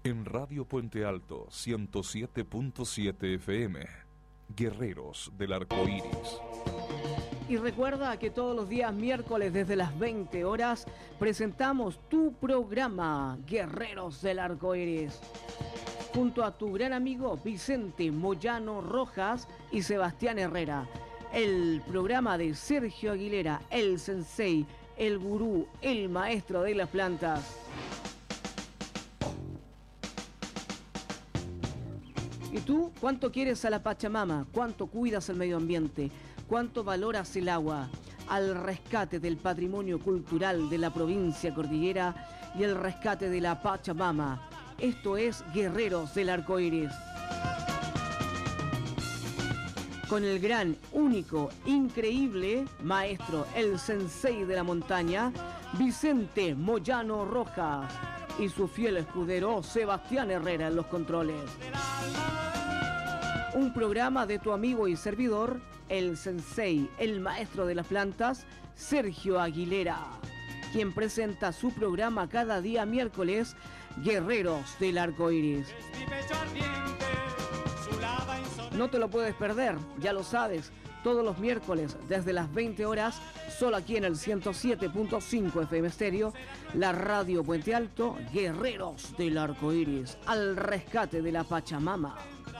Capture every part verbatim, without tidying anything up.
En Radio Puente Alto ciento siete punto siete F M, Guerreros del Arco Iris. Y recuerda que todos los días miércoles desde las veinte horas presentamos tu programa Guerreros del Arco Iris, junto a tu gran amigo Vicente Moyano Rojas y Sebastián Herrera. El programa de Sergio Aguilera, el sensei, el gurú, el maestro de las plantas. ¿Y tú cuánto quieres a la Pachamama? ¿Cuánto cuidas el medio ambiente? ¿Cuánto valoras el agua? Al rescate del patrimonio cultural de la provincia cordillera y el rescate de la Pachamama. Esto es Guerreros del Arco Iris. Con el gran, único, increíble maestro, el sensei de la montaña, Vicente Moyano Rojas, y su fiel escudero Sebastián Herrera en los controles. Un programa de tu amigo y servidor, el sensei, el maestro de las plantas, Sergio Aguilera, quien presenta su programa cada día miércoles, Guerreros del Arco Iris. No te lo puedes perder, ya lo sabes, todos los miércoles desde las veinte horas, solo aquí en el ciento siete punto cinco F M Stereo, la Radio Puente Alto, Guerreros del Arco Iris, al rescate de la Pachamama.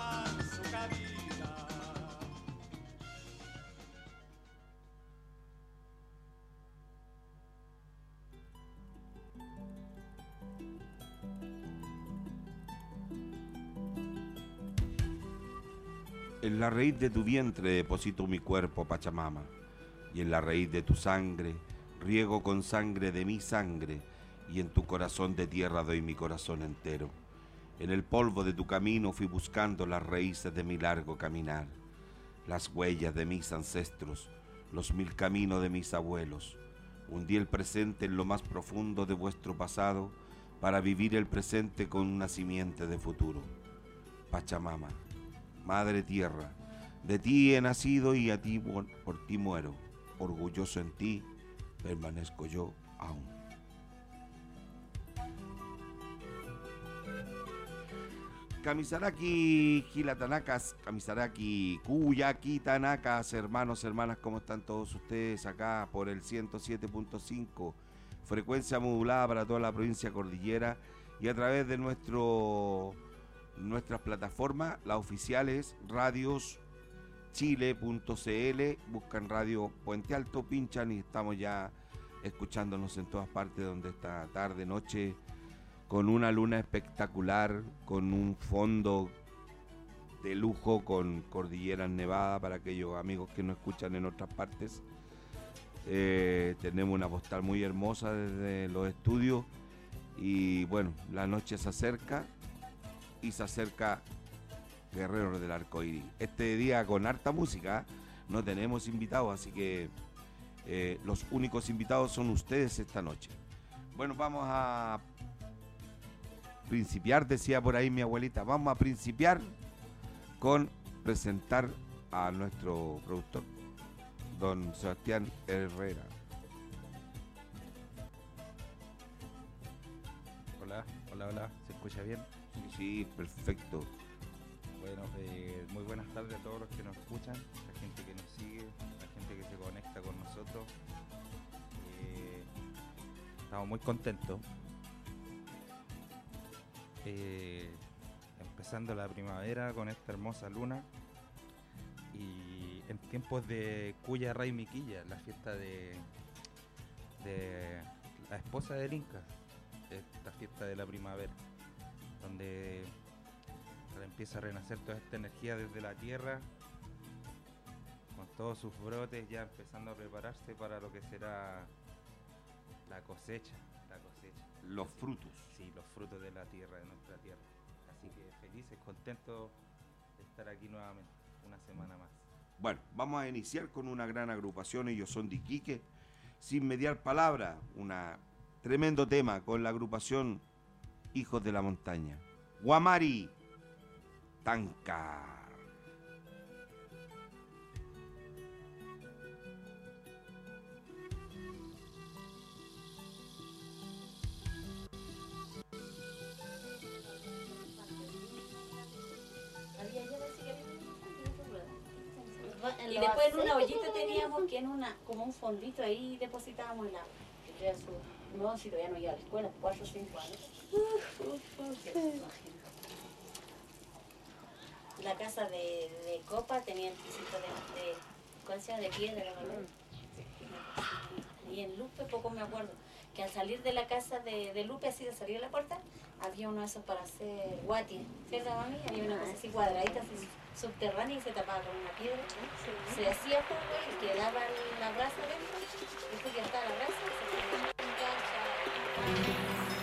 En la raíz de tu vientre deposito mi cuerpo, Pachamama, y en la raíz de tu sangre riego con sangre de mi sangre, y en tu corazón de tierra doy mi corazón entero. En el polvo de tu camino fui buscando las raíces de mi largo caminar, las huellas de mis ancestros, los mil caminos de mis abuelos. Hundí el presente en lo más profundo de vuestro pasado para vivir el presente con una simiente de futuro. Pachamama, Madre Tierra, de ti he nacido y a ti por ti muero. Orgulloso en ti permanezco yo aún. Kamisaraki, Gilatanakas, Kamisaraki, Kuyaki, Tanakas, hermanos, hermanas, ¿cómo están todos ustedes acá por el ciento siete punto cinco? Frecuencia modulada para toda la provincia cordillera y a través de nuestro... nuestras plataformas, las oficiales, radios chile punto c l, buscan Radio Puente Alto, pinchan y estamos ya escuchándonos en todas partes, donde esta tarde, noche, con una luna espectacular, con un fondo de lujo, con cordilleras nevadas para aquellos amigos que nos escuchan en otras partes. Eh, tenemos una postal muy hermosa desde los estudios y bueno, la noche se acerca. Y se acerca Guerreros del Arco Iris. Este día con harta música, no tenemos invitados, así que eh, los únicos invitados son ustedes esta noche. Bueno, vamos a principiar, decía por ahí mi abuelita, vamos a principiar con presentar a nuestro productor, don Sebastián Herrera. Hola, hola, hola, ¿se escucha bien? Sí, sí, perfecto. Bueno, eh, muy buenas tardes a todos los que nos escuchan, la gente que nos sigue, la gente que se conecta con nosotros. Eh, estamos muy contentos. Eh, empezando la primavera con esta hermosa luna y en tiempos de Cuya Ray Miquilla, la fiesta de, de la esposa del Inca, esta fiesta de la primavera, donde empieza a renacer toda esta energía desde la tierra, con todos sus brotes ya empezando a prepararse para lo que será la cosecha, la cosecha. Los frutos. Sí, los frutos de la tierra, de nuestra tierra. Así que felices, contentos de estar aquí nuevamente, una semana más. Bueno, vamos a iniciar con una gran agrupación, ellos son de Iquique, sin mediar palabra, un tremendo tema con la agrupación Hijos de la Montaña. Guamari Tanca. En Y los después en una aceites ollita que teníamos que en una, como un fondito ahí depositábamos el agua. Que era su, no, si todavía no iba a la escuela, cuatro o cinco años. Ya se imagina. La casa de, de copa tenía el pisito de, de, ¿cuál se llama? De piedra, ¿verdad? Y en Lupe poco me acuerdo, que al salir de la casa de, de Lupe, así de salir de la puerta, había uno de esos para hacer guati, ¿cierto, mami? Había una cosa así cuadradita, así subterránea y se tapaba con una piedra. Sí. Se hacía jugo y quedaba la brasa dentro, después que estaba la brasa, se ponía un cancha.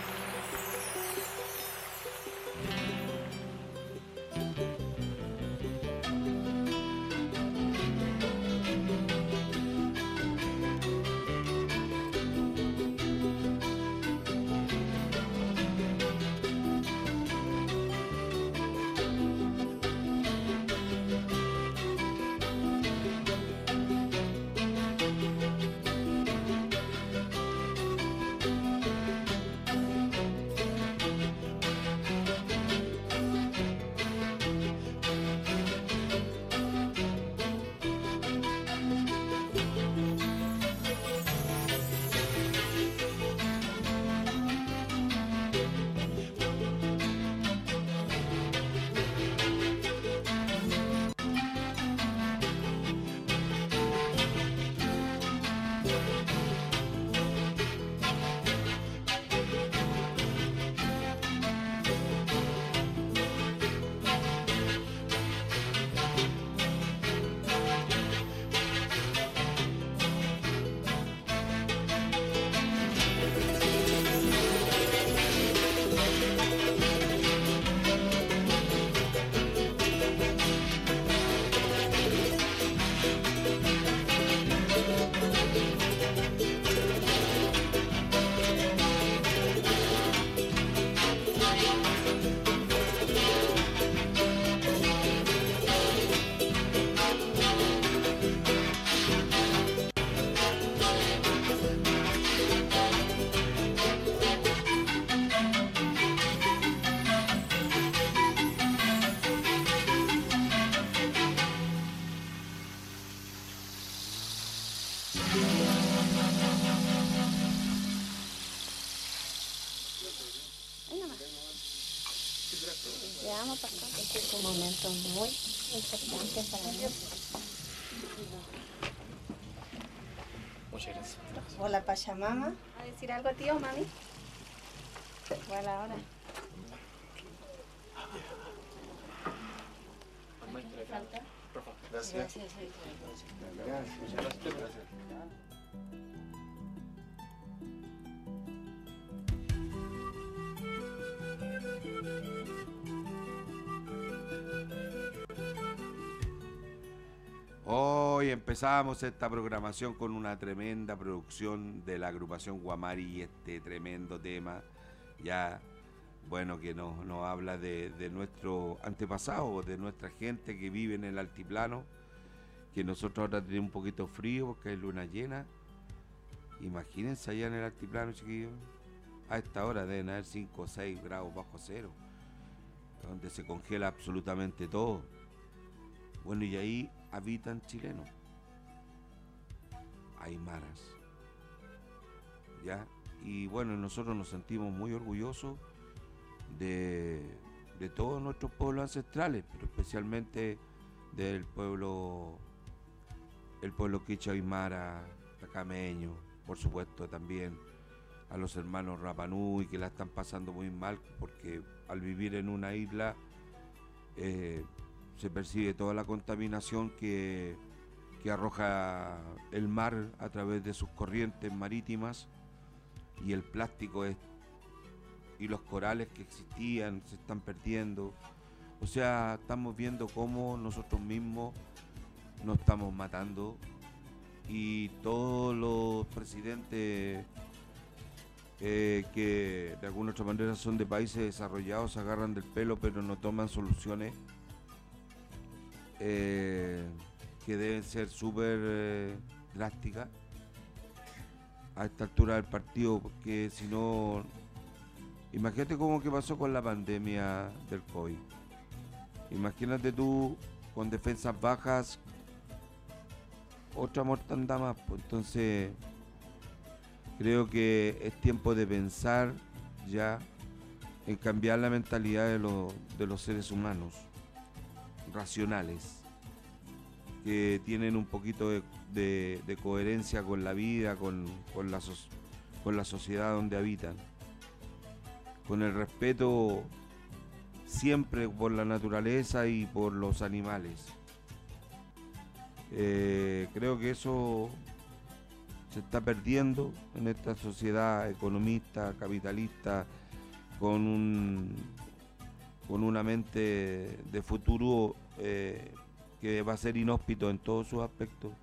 Vamos a pasar. Este es un momento muy importante para mí. Muchas gracias. Hola Pachamama. ¿A decir algo, tío, mami? Igual ahora. ¿Qué falta? Gracias. Gracias. Gracias. Gracias. Hoy empezamos esta programación con una tremenda producción de la agrupación Guamari y este tremendo tema, ya, bueno, que nos, nos habla de, de nuestro antepasado, de nuestra gente que vive en el altiplano, que nosotros ahora tenemos un poquito frío porque hay luna llena. Imagínense allá en el altiplano, chiquillos, a esta hora deben haber cinco o seis grados bajo cero, donde se congela absolutamente todo. Bueno, y ahí habitan chilenos, aymaras, ¿ya? Y bueno, nosotros nos sentimos muy orgullosos de, de todos nuestros pueblos ancestrales, pero especialmente del pueblo, el pueblo quichua aymara, tacameño, por supuesto también a los hermanos Rapanui, que la están pasando muy mal, porque al vivir en una isla, eh, se percibe toda la contaminación que, que arroja el mar a través de sus corrientes marítimas, y el plástico es, y los corales que existían se están perdiendo. O sea, estamos viendo cómo nosotros mismos nos estamos matando, y todos los presidentes eh, que de alguna otra manera son de países desarrollados se agarran del pelo, pero no toman soluciones Eh, que deben ser súper eh, drásticas a esta altura del partido, porque si no, imagínate cómo que pasó con la pandemia del COVID. Imagínate tú con defensas bajas, otra mortandad más. Pues. Entonces, creo que es tiempo de pensar ya en cambiar la mentalidad de, lo, de los seres humanos racionales, que tienen un poquito de, de, de coherencia con la vida, con, con, la so, con la sociedad donde habitan, con el respeto siempre por la naturaleza y por los animales. Eh, creo que eso se está perdiendo en esta sociedad economista, capitalista, con un con una mente de futuro eh, que va a ser inhóspito en todos sus aspectos.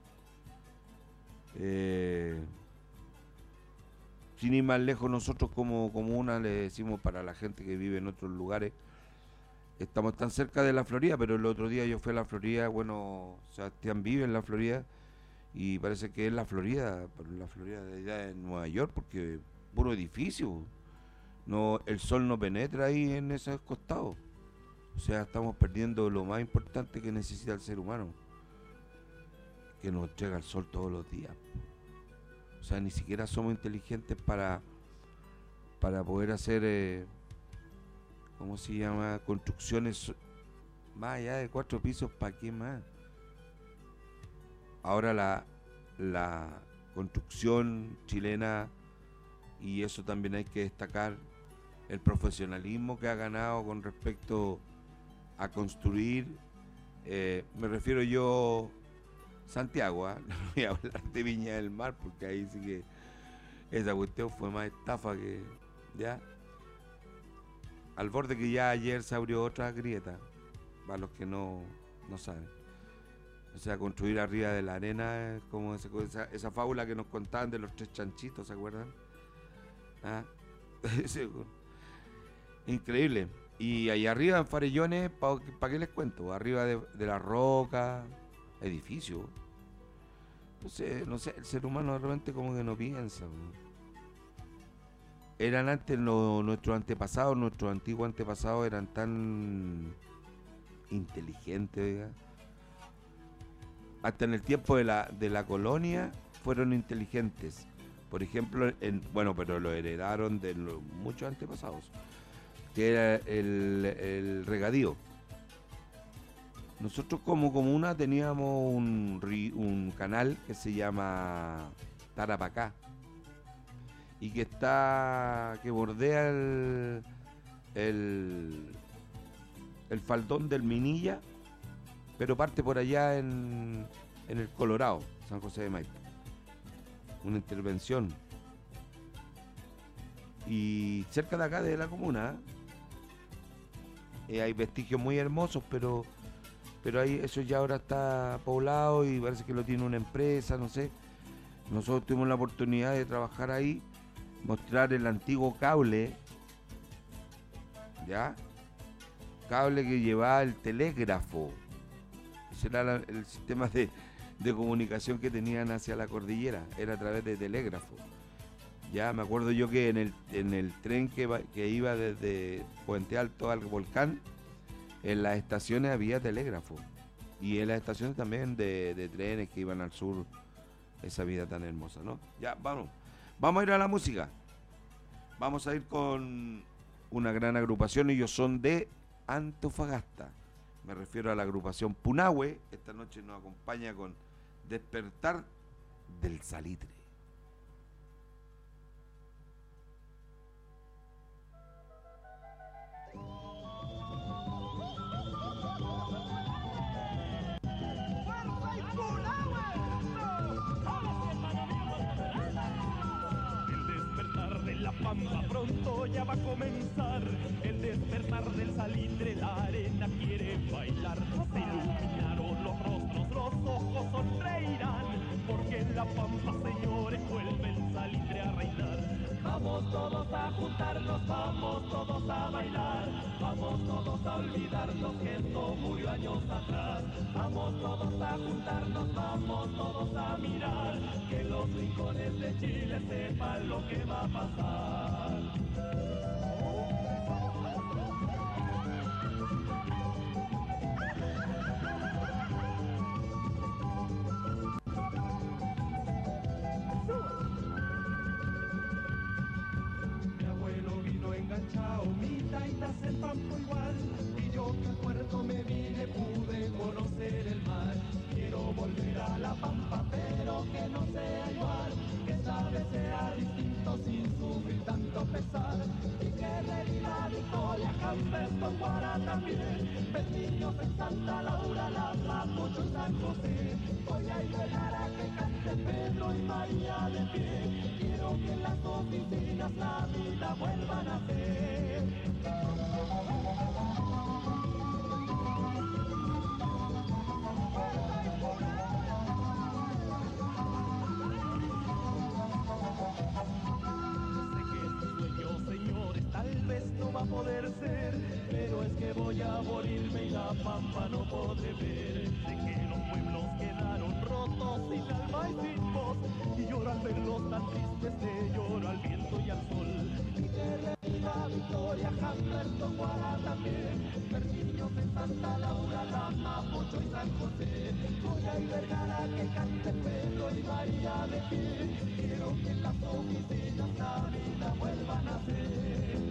Eh, sin ir más lejos, nosotros como comuna le decimos para la gente que vive en otros lugares, estamos tan cerca de la Florida, pero el otro día yo fui a la Florida, bueno, Sebastián vive en la Florida y parece que es la Florida, pero la Florida de allá de Nueva York, porque puro edificio. No, el sol no penetra ahí en esos costados. O sea, estamos perdiendo lo más importante que necesita el ser humano, que nos entrega el sol todos los días. O sea, ni siquiera somos inteligentes para, para poder hacer, eh, ¿cómo se llama? Construcciones más allá de cuatro pisos, ¿para qué más? Ahora la, la construcción chilena, y eso también hay que destacar, el profesionalismo que ha ganado con respecto a construir, eh, me refiero yo Santiago, ¿eh? No voy a hablar de Viña del Mar porque ahí sí que esa cuestión fue más estafa que ya, al borde que ya ayer se abrió otra grieta, para los que no, no saben. O sea, construir arriba de la arena es como esa, esa, esa fábula que nos contaban de los tres chanchitos, ¿se acuerdan? ¿Ah? Increíble. Y ahí arriba en Farellones, ¿para pa qué les cuento? Arriba de, de la roca, edificio. No sé, no sé, el ser humano de repente como que no piensa. ¿No? Eran antes lo, nuestros antepasados, nuestros antiguos antepasados eran tan inteligentes, ¿verdad? Hasta en el tiempo de la, de la colonia fueron inteligentes. Por ejemplo, en, bueno, pero lo heredaron de los, muchos antepasados, que era el, el regadío. Nosotros como comuna teníamos un, un canal que se llama Tarapacá y que está, que bordea el, el, el faldón del Minilla, pero parte por allá en, en el Colorado, San José de Maipo. Una intervención. Y cerca de acá de la comuna eh, hay vestigios muy hermosos, pero pero ahí eso ya ahora está poblado y parece que lo tiene una empresa, no sé. Nosotros tuvimos la oportunidad de trabajar ahí, mostrar el antiguo cable, ¿ya? Cable que llevaba el telégrafo. Ese era la, el sistema de, de comunicación que tenían hacia la cordillera, era a través de telégrafo. Ya me acuerdo yo que en el, en el tren que, va, que iba desde Puente Alto al volcán, en las estaciones había telégrafo. Y en las estaciones también de, de trenes que iban al sur, esa vida tan hermosa, ¿no? Ya, vamos. Vamos a ir a la música. Vamos a ir con una gran agrupación, ellos son de Antofagasta. Me refiero a la agrupación Punahue. Esta noche nos acompaña con Despertar del Salitre. La pampa pronto ya va a comenzar, el despertar del salitre, la arena quiere bailar. Se iluminaron los rostros, los ojos sonreirán, porque en la pampa, señores, vuelve el salitre a reinar. Vamos todos a juntarnos, vamos todos a bailar, vamos todos a olvidarnos que esto murió años atrás. Vamos todos a juntarnos, vamos todos a mirar, que los rincones de Chile sepan lo que va a pasar. hace el campo igual. Y yo que al puerto me vine pude conocer el mar. Quiero volver a la pampa, pero que no sea igual. Que esta vez sea distinto sin sufrir tanto pesar. Y que reviva Victoria, Humberto, Guara también. Perdiños en Santa Laura, Las Mapocho y San José. Voy a llegar a que cante Pedro y María de pie. Quiero que en las oficinas la vida vuelvan a ser. Tal vez no va a poder ser, pero es que voy a morirme y la pampa no podré ver. Sé que los pueblos quedaron rotos sin alma y sin voz, y lloro al verlos tan tristes, te lloro al viento y al sol. Y que reviva Victoria, Humberto, Guara también, Perdiños en Santa Laura, La Mapocho y San José. Voy a ir a que cante Pedro y María de pie. Quiero que en las oficinas la vida vuelvan a ser.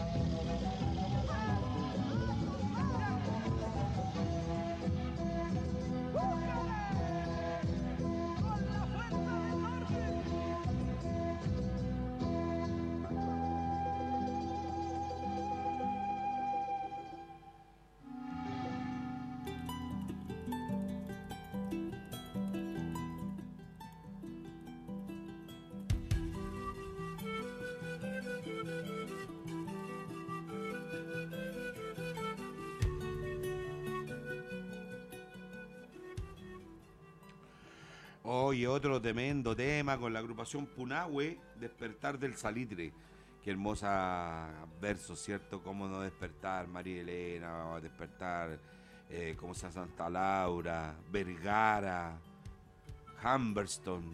Oye, otro tremendo tema con la agrupación Punahue, Despertar del Salitre. Qué hermosa verso, ¿cierto? Cómo no despertar, María Elena, despertar, eh, como sea Santa Laura, Vergara, Humberston.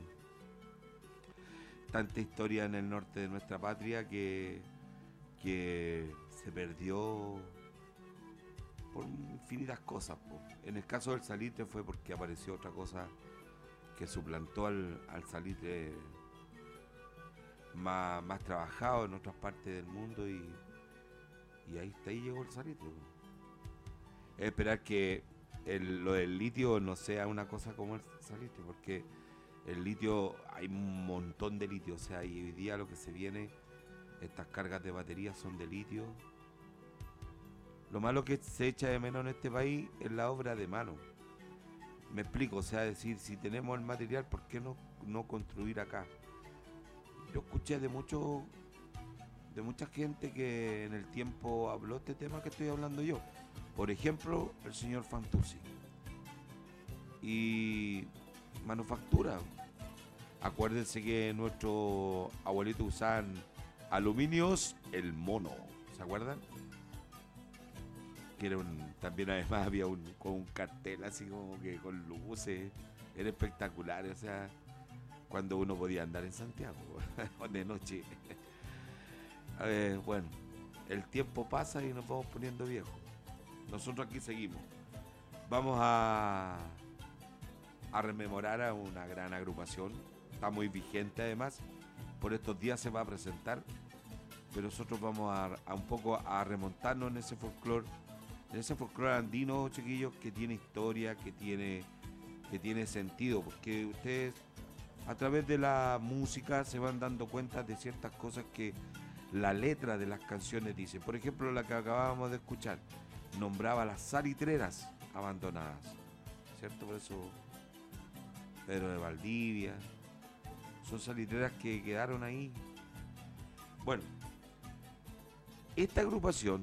Tanta historia en el norte de nuestra patria que, que se perdió por infinitas cosas, po. En el caso del Salitre fue porque apareció otra cosa que suplantó al, al salitre más, más trabajado en otras partes del mundo y, y ahí, hasta ahí llegó el salitre. Es esperar que el, lo del litio no sea una cosa como el salitre, porque el litio, hay un montón de litio, o sea, y hoy día lo que se viene, estas cargas de baterías son de litio. Lo malo que se echa de menos en este país es la obra de mano. Me explico, o sea, decir, si tenemos el material, ¿por qué no, no construir acá? Yo escuché de mucho, de mucha gente que en el tiempo habló este tema que estoy hablando yo. Por ejemplo, el señor Fantuzzi. Y manufactura. Acuérdense que nuestros abuelitos usaban aluminios, el mono. ¿Se acuerdan? Que era un, también además había un, con un cartel así como que con luces, era espectacular, o sea, cuando uno podía andar en Santiago de noche. A ver, bueno, el tiempo pasa y nos vamos poniendo viejos. Nosotros aquí seguimos. Vamos a, a rememorar a una gran agrupación, está muy vigente además, por estos días se va a presentar, pero nosotros vamos a, a un poco a remontarnos en ese folclore. En ese folclore andino, chiquillos, que tiene historia, que tiene, que tiene sentido, porque ustedes a través de la música se van dando cuenta de ciertas cosas que la letra de las canciones dice. Por ejemplo, la que acabábamos de escuchar, nombraba las salitreras abandonadas, ¿cierto? Por eso Pedro de Valdivia, son salitreras que quedaron ahí. Bueno, esta agrupación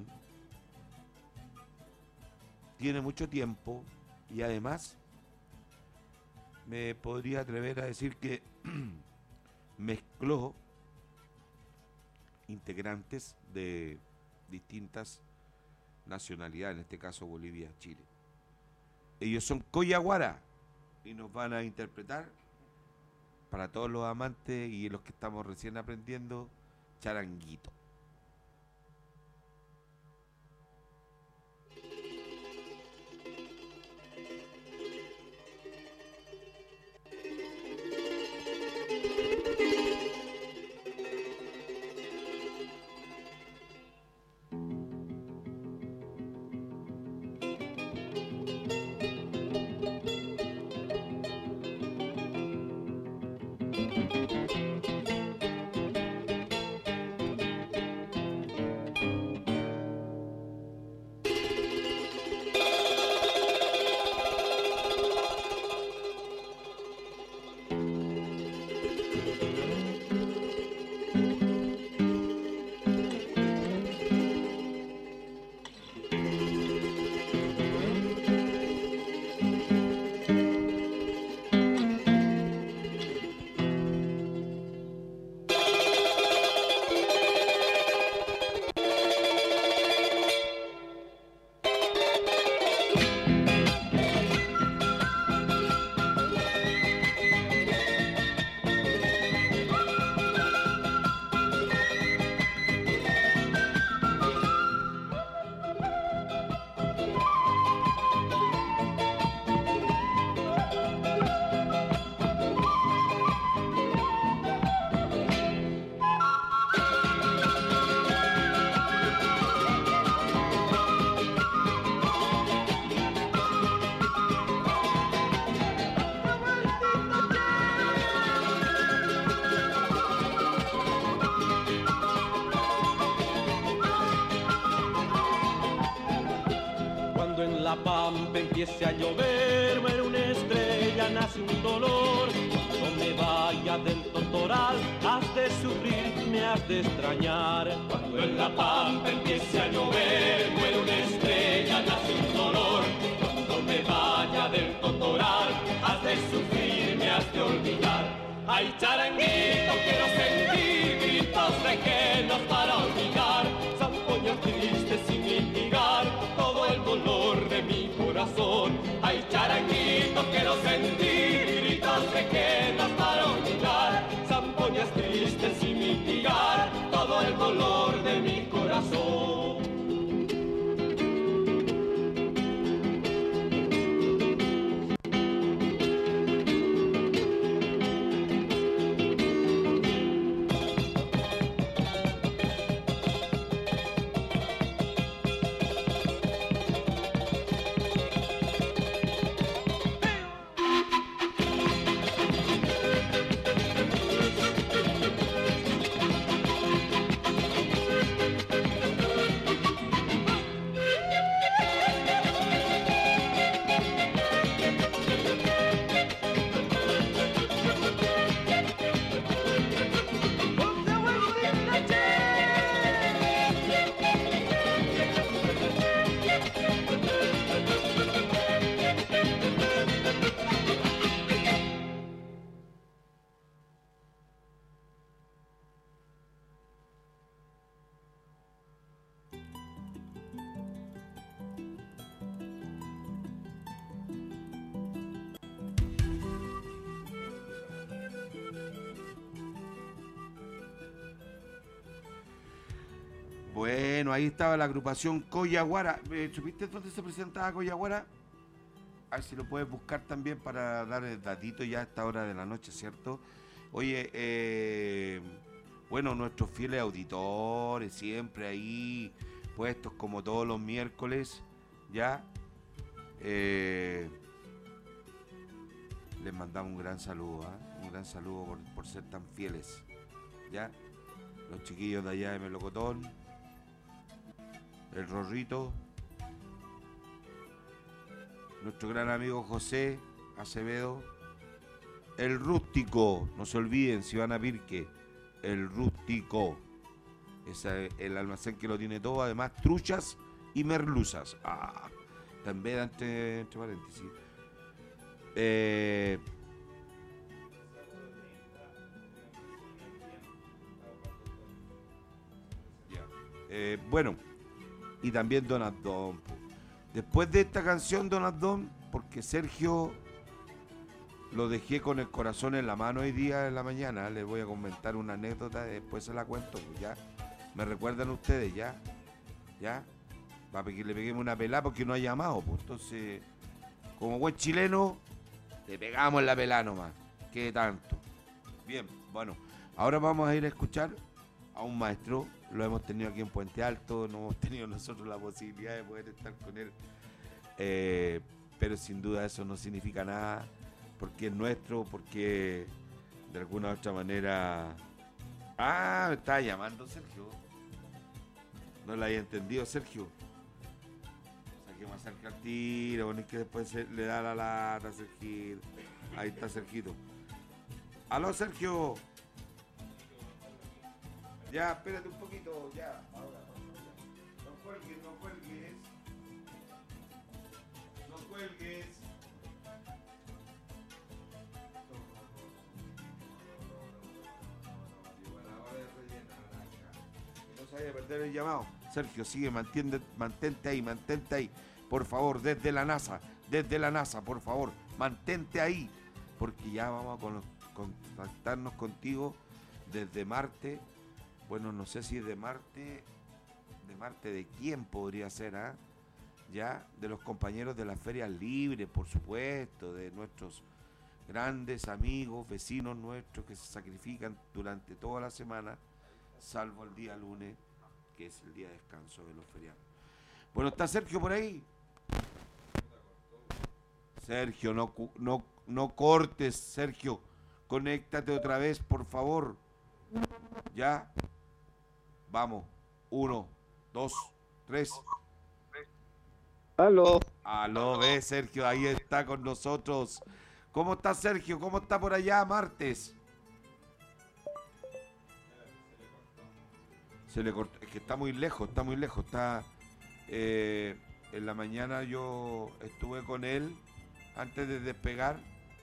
tiene mucho tiempo y además me podría atrever a decir que mezcló integrantes de distintas nacionalidades, en este caso Bolivia, Chile. Ellos son Coyaguara y nos van a interpretar, para todos los amantes y los que estamos recién aprendiendo, Charanguito. la pampa empiece a llover, muere una estrella, nace un dolor. Cuando me vaya del totoral, has de sufrir, me has de extrañar. Cuando en la pampa empiece a llover, muere una estrella, nace un dolor. Cuando me vaya del totoral, has de sufrir, me has de olvidar. Ay, charanguito, quiero sentir gritos de quenas para olvidar. Zampoñas tristes sin mitigar todo el dolor de mi corazón. Ay, charanguito, quiero sentir gritos de quenas para olvidar. Zampoñas tristes sin mitigar todo el dolor de mi corazón. Bueno, ahí estaba la agrupación Coyaguara. Eh, ¿Supiste dónde se presentaba Coyaguara? A ver si lo puedes buscar también para dar el datito ya a esta hora de la noche, ¿cierto? Oye, eh, bueno, nuestros fieles auditores, siempre ahí puestos como todos los miércoles, ¿ya? Eh, les mandamos un gran saludo, ¿eh? Un gran saludo por, por ser tan fieles, ¿ya? Los chiquillos de allá de Melocotón, el Rorrito, nuestro gran amigo José Acevedo, el Rústico, no se olviden si van a Pirque, el Rústico, es el almacén que lo tiene todo, además truchas y merluzas. Ah, también entre, entre paréntesis. Eh, eh, bueno, y también Don Abdón. Después de esta canción, Don Abdón, porque Sergio lo dejé con el corazón en la mano hoy día en la mañana, les voy a comentar una anécdota, después se la cuento, pues ya. ¿Me recuerdan ustedes? ¿Ya? ¿Ya? Para que le peguemos una pelada porque no ha llamado, pues entonces, como buen chileno, le pegamos la pelada nomás. ¿Qué tanto? Bien, bueno, ahora vamos a ir a escuchar a un maestro, lo hemos tenido aquí en Puente Alto, no hemos tenido nosotros la posibilidad de poder estar con él, eh, pero sin duda eso no significa nada, porque es nuestro, porque de alguna u otra manera... Ah, me estaba llamando Sergio. No lo había entendido, Sergio. O sea, que me acerca al tiro, bueno, es que después se, le da la lata a Sergio. Ahí está Sergito. ¡Aló, Sergio! Ya, espérate un poquito, ya. Ahora, no cuelgues, no cuelgues. No cuelgues. No se vaya a perder el llamado. Sergio, sigue, mantente, mantente ahí, mantente ahí. Por favor, desde la NASA, desde la NASA, por favor, mantente ahí. Porque ya vamos a con, contactarnos contigo desde Marte. Bueno, no sé si es de Marte, de Marte de quién podría ser, ¿ah? ¿eh? Ya, de los compañeros de las ferias libres, por supuesto, de nuestros grandes amigos, vecinos nuestros que se sacrifican durante toda la semana, salvo el día lunes, que es el día de descanso de los feriados. Bueno, ¿está Sergio por ahí? Sergio, no, no, no cortes, Sergio, conéctate otra vez, por favor. Ya. Vamos, uno, dos, tres. Aló. Aló, ve, Sergio, ahí está con nosotros. ¿Cómo está, Sergio? ¿Cómo está por allá, martes? Se le cortó. Es que está muy lejos, está muy lejos. Está. Eh, en la mañana yo estuve con él antes de despegar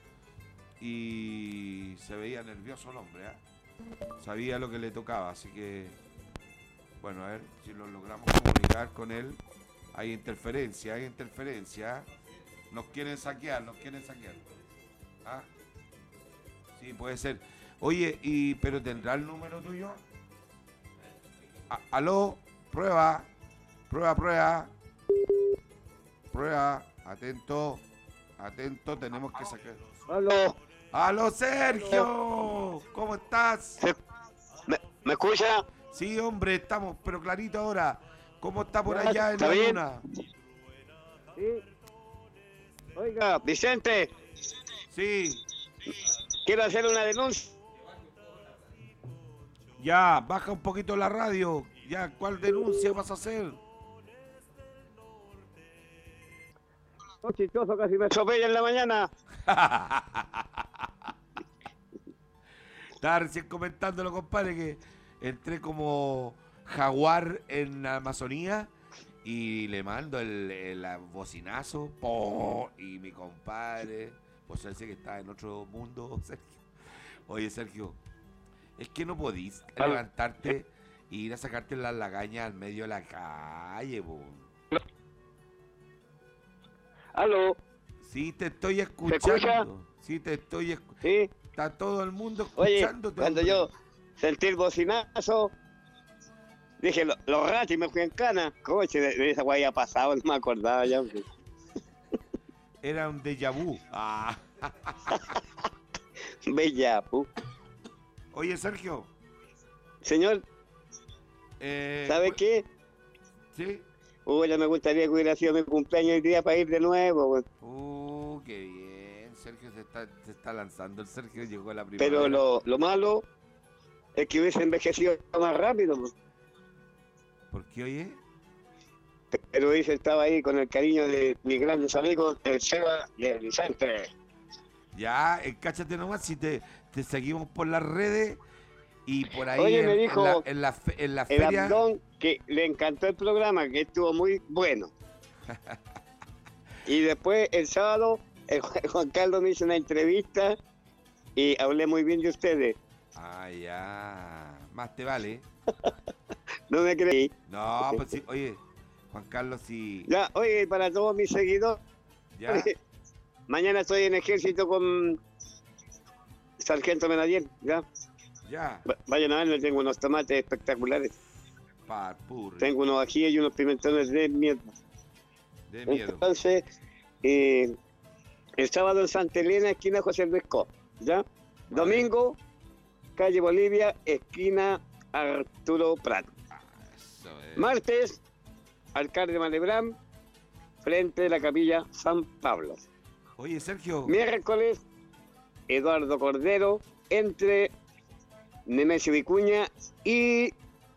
y se veía nervioso el hombre, ¿eh? Sabía lo que le tocaba, así que. Bueno, a ver si lo logramos comunicar con él. Hay interferencia, hay interferencia. Nos quieren saquear, nos quieren saquear. ¿Ah? Sí, puede ser. Oye, y pero ¿tendrá el número tuyo? A- aló, prueba, prueba, prueba. Prueba, atento, atento, tenemos que sacar. Aló. ¡Aló, Sergio! ¿Cómo estás? ¿Me, me escucha? Sí, hombre, estamos, pero clarito ahora. ¿Cómo está por Ya, allá en ¿está la bien? luna? Sí. Oiga, Vicente, Sí, quiero hacer una denuncia. ya, baja un poquito la radio. Ya, ¿cuál denuncia vas a hacer? Oh, chistoso, casi me atropella en la mañana. Estaba recién comentándolo, compadre, que entré como jaguar en la Amazonía y le mando el, el bocinazo, ¡pum! Y mi compadre, pues él sé que está en otro mundo, Sergio. Oye, Sergio, es que no podís Aló. levantarte e ir a sacarte las lagañas al medio de la calle, po. Aló. Sí, te estoy escucha? escuchando. Sí, te estoy escuchando. Sí. Está todo el mundo Oye, escuchándote. cuando hombre. yo sentí el bocinazo, dije, lo- los ratos y me fui en cana. Coche, de, de esa guay ha pasado, no me acordaba ya. hombre. Era un déjà vu. Ah. Bella, pu. Oye, Sergio. Señor, Eh, ¿sabe cu- qué? ¿Sí? Uy, ya me gustaría que hubiera sido mi cumpleaños hoy día para ir de nuevo, güey. Uh, qué bien. Sergio se está, se está lanzando. El Sergio llegó a la primavera. Pero lo, lo malo es que hubiese envejecido más rápido, pues. ¿Por qué, oye? Pero dice, estaba ahí con el cariño de mis grandes amigos, el Seba y el Vicente. Ya, encáchate nomás si te, te seguimos por las redes y por ahí Oye, en, me dijo en la, en la, fe- en la El feria. Abdón, que le encantó el programa, que estuvo muy bueno. Y después, el sábado, el Ju- Juan Carlos me hizo una entrevista y hablé muy bien de ustedes. Ah, ya. Más te vale. No me creí. No, pues sí. Oye, Juan Carlos, sí. Ya, oye, para todos mis seguidores, Ya. mañana estoy en ejército con Sargento Menadier, ¿ya? Ya. Va- Vayan a verme, tengo unos tomates espectaculares. Papurri. Tengo unos ají y unos pimentones de mierda. De miedo. Entonces, eh, el sábado en Santa Elena, esquina José Luis Co, ¿ya? Domingo, calle Bolivia, esquina Arturo Prat. Eso es. Martes, alcalde Malebrán, frente de la capilla San Pablo. Oye, Sergio. Miércoles, Eduardo Cordero, entre Nemesio Vicuña y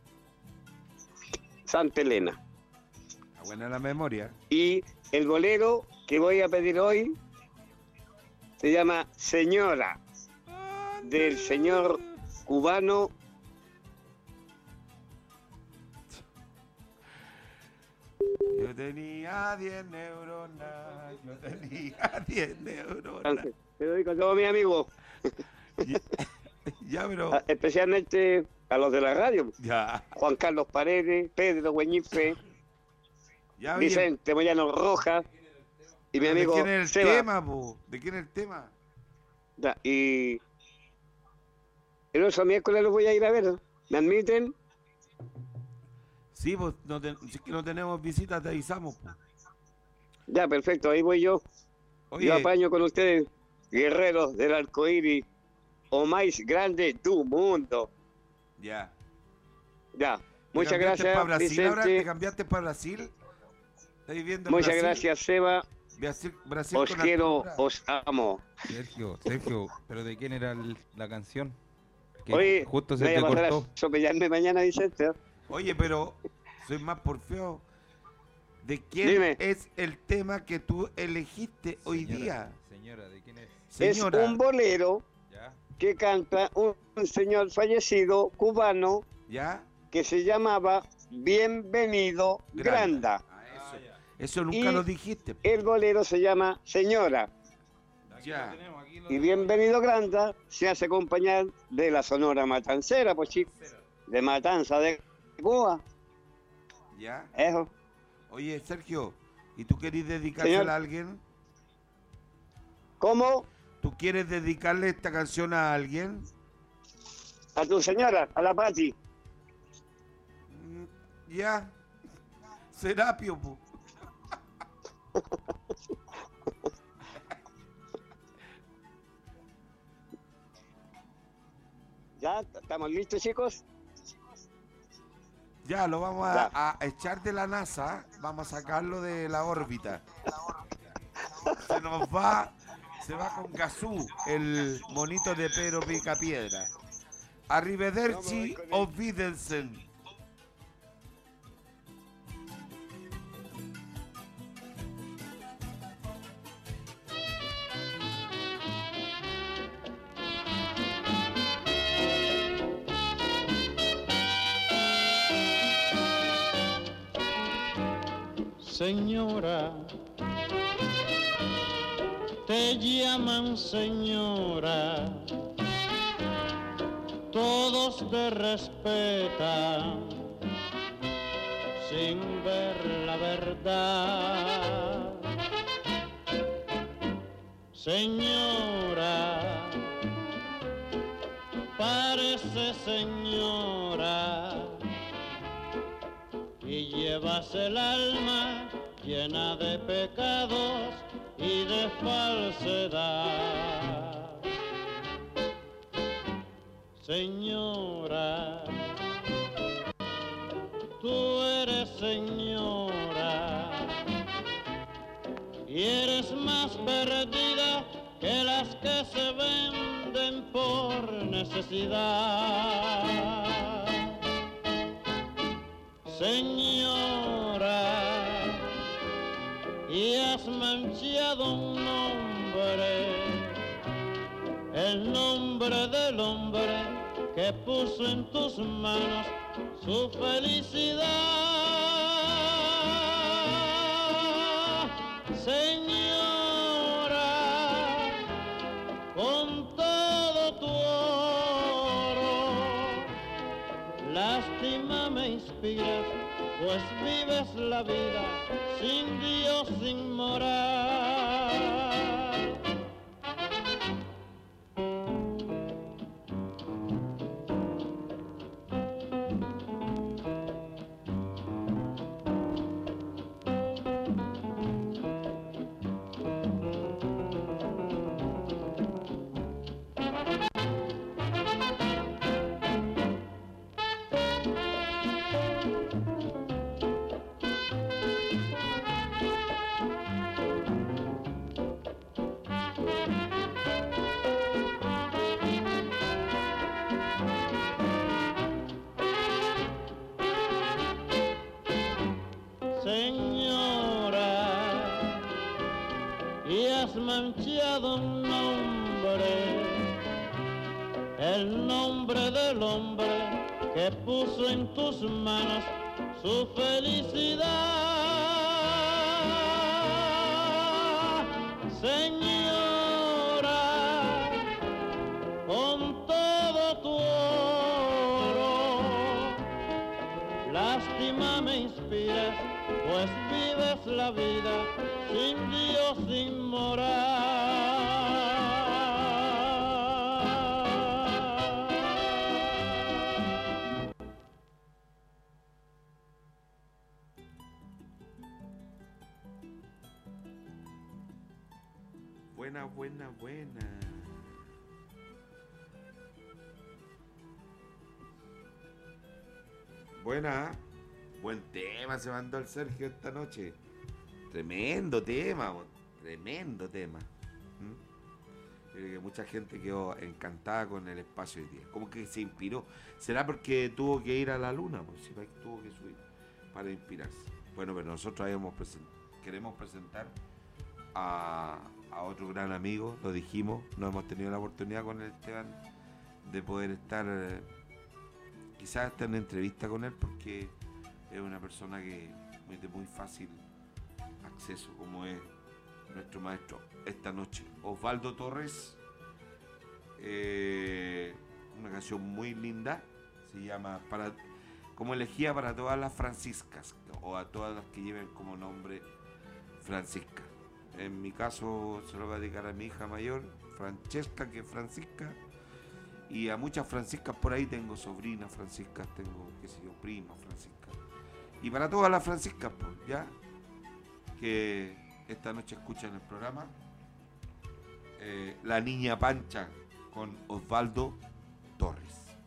Santa Elena. Está buena la memoria. Y el bolero que voy a pedir hoy se llama Señora, del señor cubano Yo tenía diez neuronas. Yo tenía diez neuronas. Te lo digo a todos mis amigos, Ya, ya, pero. a- especialmente a los de la radio. Ya. Juan Carlos Paredes, Pedro Güeñife, Ya, oye, Vicente Moyano Rojas y mi ¿de amigo quién es el Seba. tema, po? ¿De quién es el tema? Ya, y el otro miércoles los voy a ir a ver. ¿Me admiten? Sí, pues no ten- si es que no tenemos visitas, te avisamos, po. Ya, perfecto, ahí voy yo. Oye, Yo apaño con ustedes, guerreros del arcoíris, o más grande du mundo. ya. Ya, ¿Te muchas cambiaste gracias, pa' Brasil ahora? ¿Te Vicente. cambiaste para Brasil? ¿Estás viviendo en Muchas Brasil? gracias, Seba. Brasil, Brasil Os con quiero, altura. os amo. Sergio, Sergio, ¿pero de quién era el- la canción? Que Oye, justo me se voy te a pasar a cortó. sopellarme mañana, Vicente. Oye, pero soy más porfeo. ¿De quién Dime. es el tema que tú elegiste hoy Señora, día? Señora, ¿de quién es? Señora. Es un bolero ¿Ya? que canta un, un señor fallecido cubano ¿Ya? que se llamaba Bienvenido Granda. Granda. Ah, eso. Eso nunca Y lo dijiste. el bolero se llama Señora. Aquí Ya. lo tenemos, aquí lo Y tenemos. Bienvenido Granda se hace acompañar de la Sonora Matancera, pues chico, de Matanza de Cuba. ¿Ya? Eso. Oye, Sergio, ¿y tú querés dedicársela Señor. a alguien? ¿Cómo? ¿Tú quieres dedicarle esta canción a alguien? A tu señora, a la Pati. Mm, Ya. Serapio, po. ¿Ya? ¿Estamos listos, chicos? Ya, lo vamos a, Ya. a echar de la NASA, vamos a sacarlo de la órbita. Se nos va, se va con Gazú, el monito de Pedro Picapiedra. Arrivederci, auf Wiedersehen. Señora, te llaman señora, todos te respetan sin ver la verdad. Señora, parece señora y llevas el alma llena de pecados y de falsedad. Señora, tú eres señora y eres más perdida que las que se venden por necesidad. Señora, y has manchado un nombre, el nombre del hombre que puso en tus manos su felicidad. Señora, con todo tu oro, lástima me inspiras, pues vives la vida sin Dios, sin moral. Señora, y has manchado un nombre, el nombre del hombre que puso en tus manos su felicidad. Señora, con todo tu oro, lástima me inspiras, pues vives la vida sin Dios, sin moral. Buena, buena, buena. Buena. Buen tema se mandó el Sergio esta noche. Tremendo tema, bo- tremendo tema. ¿Mm? Creo que mucha gente quedó encantada con el espacio hoy día. Como que se inspiró. ¿Será porque tuvo que ir a la luna? Pues si tuvo que subir para inspirarse. Bueno, pero nosotros habíamos presen- queremos presentar a, a otro gran amigo, lo dijimos, no hemos tenido la oportunidad con el Esteban de poder estar, eh, quizás estar en entrevista con él, porque es una persona que es de muy fácil acceso, como es nuestro maestro esta noche, Osvaldo Torres. Eh, una canción muy linda, se llama para, como elegía para todas las franciscas, o a todas las que lleven como nombre Francisca. En mi caso se lo voy a dedicar a mi hija mayor, Francesca, que es Francisca, y a muchas franciscas por ahí. Tengo sobrinas franciscas, tengo, qué sé yo, primas franciscas. Y para todas las franciscas, pues, ya, que esta noche escuchan el programa, eh, La Niña Pancha, con Osvaldo Torres.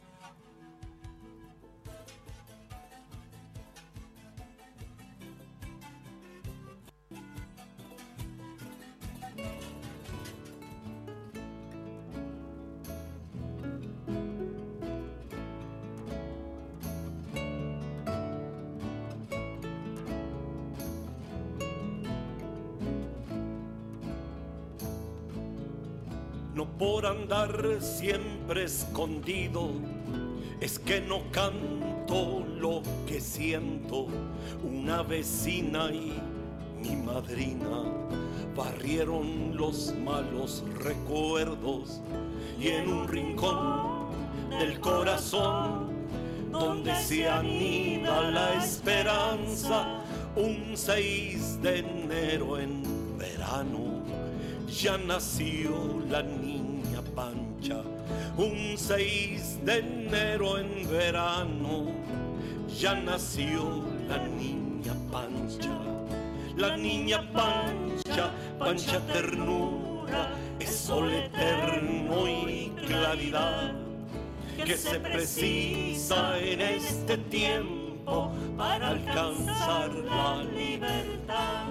No por andar siempre escondido, es que no canto lo que siento. Una vecina y mi madrina barrieron los malos recuerdos, y en un rincón del corazón donde se anida la esperanza, un seis de enero en verano ya nació la niña Pancha. Un seis de enero en verano ya nació la niña Pancha. La niña Pancha, Pancha ternura, es sol eterno y claridad que se precisa en este tiempo para alcanzar la libertad.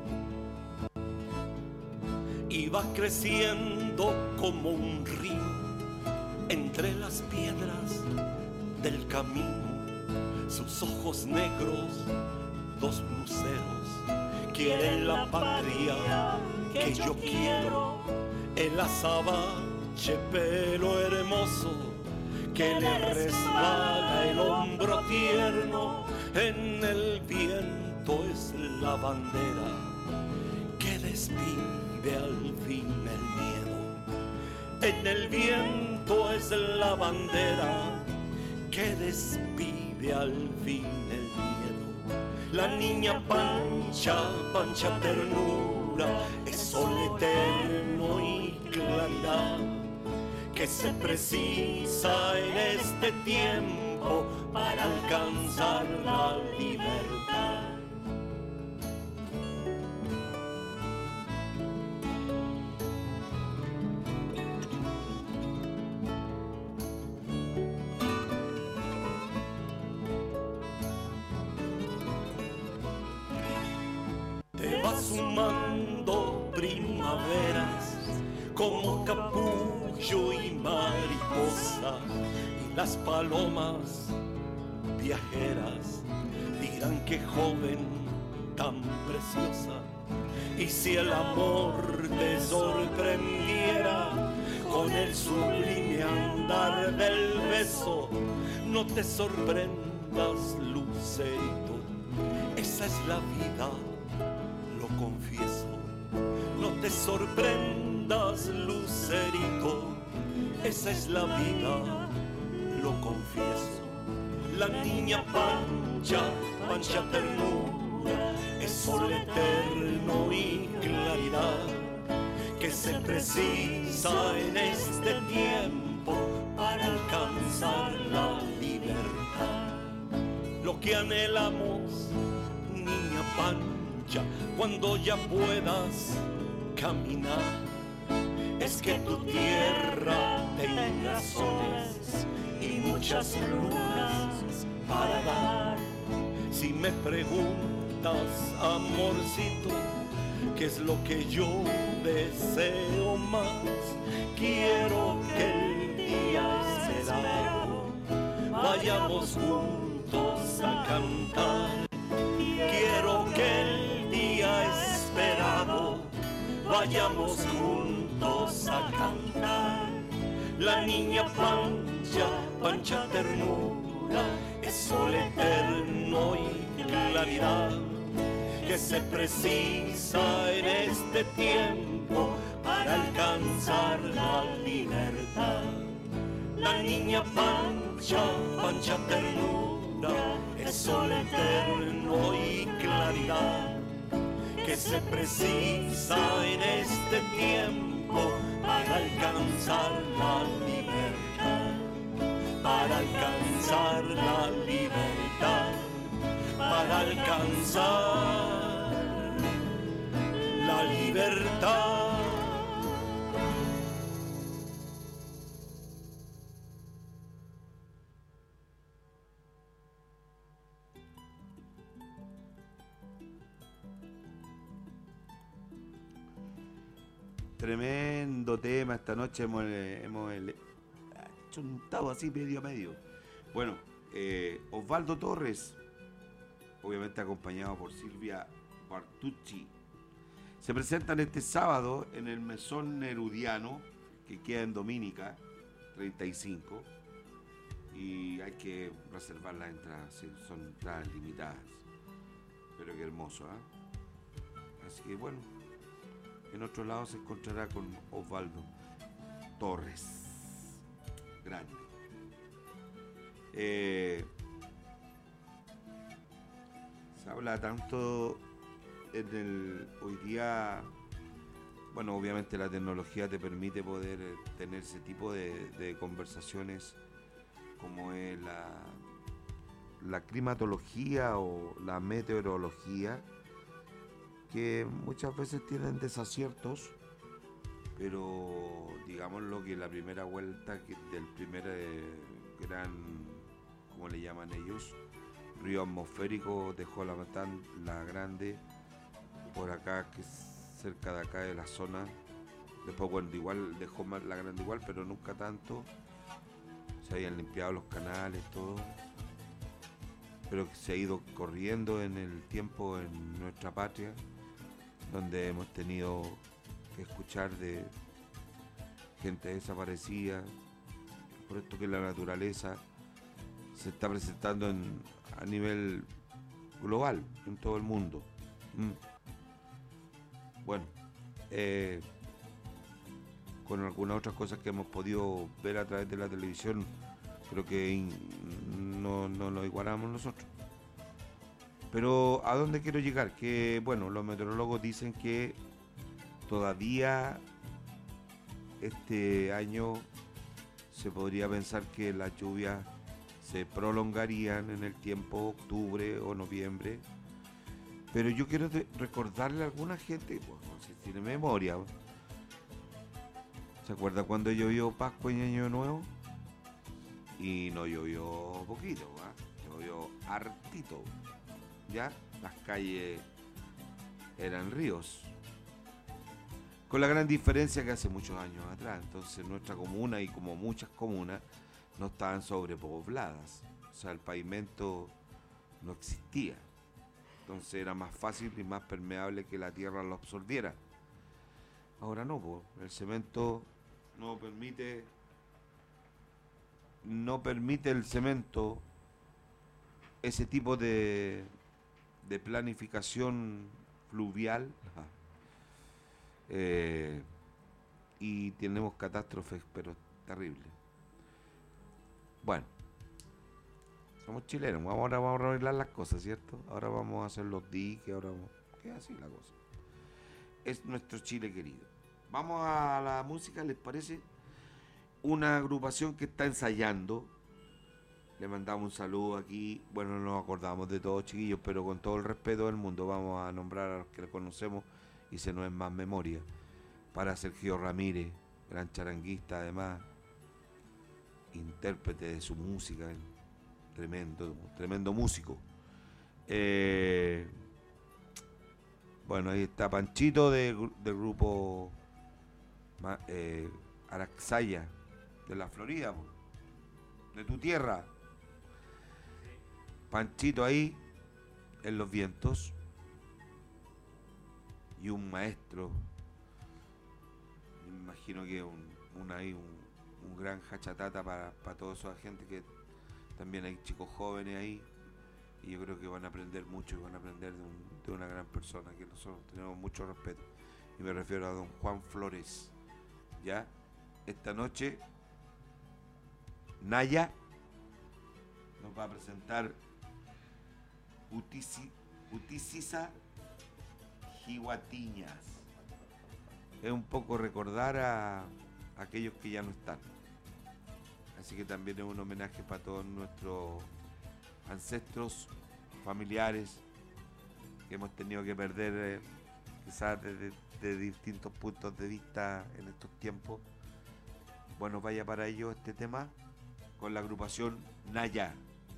Y va creciendo como un río entre las piedras del camino. Sus ojos negros, dos luceros, quieren la patria que yo quiero. El azabache, pelo hermoso, que le resbala el hombro tierno. En el viento es la bandera que despide al fin el miedo. En el viento es la bandera que despide al fin el miedo. La niña Pancha, Pancha ternura, es sol eterno y claridad que se precisa en este tiempo para alcanzar la libertad. Sumando primaveras como capullo y mariposa, y las palomas viajeras dirán que joven tan preciosa. Y si el amor te sorprendiera con el sublime andar del beso, no te sorprendas, lucerito, esa es la vida, lo confieso. No te sorprendas, lucerito, esa es la vida, lo confieso. La niña Pancha, Pancha ternura, es sol eterno y claridad que se precisa en este tiempo para alcanzar la libertad. Lo que anhelamos, niña Pancha, cuando ya puedas caminar, es que tu tierra tenga soles y muchas lunas para dar. Si me preguntas, amorcito, qué es lo que yo deseo más, quiero que el día esperado vayamos juntos a cantar. Quiero vayamos juntos a cantar. La niña Pancha, Pancha ternura, es sol eterno y claridad que se precisa en este tiempo para alcanzar la libertad. La niña Pancha, Pancha ternura, es sol eterno y claridad que se precisa en este tiempo para alcanzar la libertad, para alcanzar la libertad, para alcanzar la libertad. Tremendo tema esta noche, hemos, hemos chuntado así medio a medio. Bueno, eh, Osvaldo Torres, obviamente acompañado por Silvia Bartucci, se presentan este sábado en el Mesón Nerudiano, que queda en Dominica treinta y cinco, y hay que reservar las entradas, sí, son entradas limitadas, pero qué hermoso, ¿eh? Así que bueno, en otro lado se encontrará con Osvaldo Torres, grande. Eh, se habla tanto en el hoy día, bueno, obviamente la tecnología te permite poder tener ese tipo de, de conversaciones como es la, la climatología o la meteorología, que muchas veces tienen desaciertos, pero digámoslo que la primera vuelta que del primer eh, gran, como le llaman ellos, río atmosférico dejó la, la grande por acá, que es cerca de acá de la zona. Después, bueno, igual dejó más la grande igual, pero nunca tanto. Se habían limpiado los canales, todo, pero que se ha ido corriendo en el tiempo en nuestra patria, donde hemos tenido que escuchar de gente desaparecida, por esto que la naturaleza se está presentando en, a nivel global, en todo el mundo. Mm. Bueno, eh, con algunas otras cosas que hemos podido ver a través de la televisión, creo que in, no, no lo igualamos nosotros. Pero ¿a dónde quiero llegar? Que bueno, los meteorólogos dicen que todavía este año se podría pensar que las lluvias se prolongarían en el tiempo octubre o noviembre. Pero yo quiero de, recordarle a alguna gente, bueno, si tiene memoria, ¿se acuerda cuando llovió Pascua y Año Nuevo? Y no llovió poquito, ¿eh? Llovió hartito. Ya las calles eran ríos, con la gran diferencia que hace muchos años atrás, entonces nuestra comuna y como muchas comunas no estaban sobrepobladas, o sea, el pavimento no existía, entonces era más fácil y más permeable que la tierra lo absorbiera. Ahora no, pues, el cemento no permite no permite el cemento ese tipo de de planificación fluvial, eh, y tenemos catástrofes pero terribles. Bueno, somos chilenos, ahora vamos a arreglar las cosas, ¿cierto? Ahora vamos a hacer los diques, ahora vamos, que es así la cosa. Es nuestro Chile querido. Vamos a la música, ¿les parece? Una agrupación que está ensayando. Le mandamos un saludo aquí. Bueno, no nos acordamos de todos, chiquillos, pero con todo el respeto del mundo vamos a nombrar a los que le conocemos y se nos es más memoria. Para Sergio Ramírez, gran charanguista además, intérprete de su música, tremendo, tremendo músico. Eh, bueno, ahí está Panchito de, del grupo eh, Araxaya, de la Florida, de tu tierra. Panchito ahí en los vientos, y un maestro imagino que un, un, ahí un, un gran hachatata para, para todos esos agentes, que también hay chicos jóvenes ahí, y yo creo que van a aprender mucho y van a aprender de, un, de una gran persona que nosotros tenemos mucho respeto, y me refiero a don Juan Flores. Ya esta noche Naya nos va a presentar Utisi, Utisisa Jihuatiñas. Es un poco recordar a, a aquellos que ya no están. Así que también es un homenaje para todos nuestros ancestros, familiares, que hemos tenido que perder eh, quizás desde de distintos puntos de vista en estos tiempos. Bueno, vaya para ello este tema con la agrupación Naya.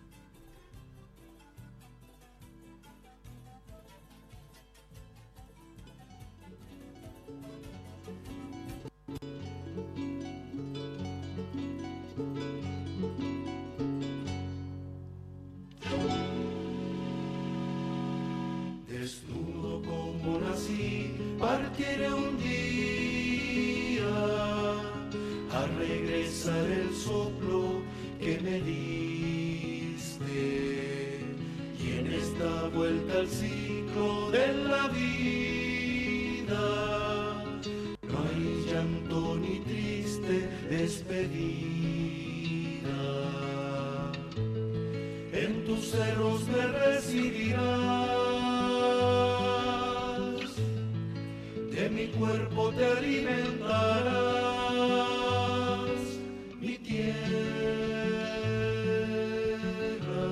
Desnudo como nací, partiré un día a regresar el soplo que me diste, y en esta vuelta al ciclo de la vida no hay llanto ni triste despedida. En tus cerros me residirás, de mi cuerpo te alimentarás, mi tierra,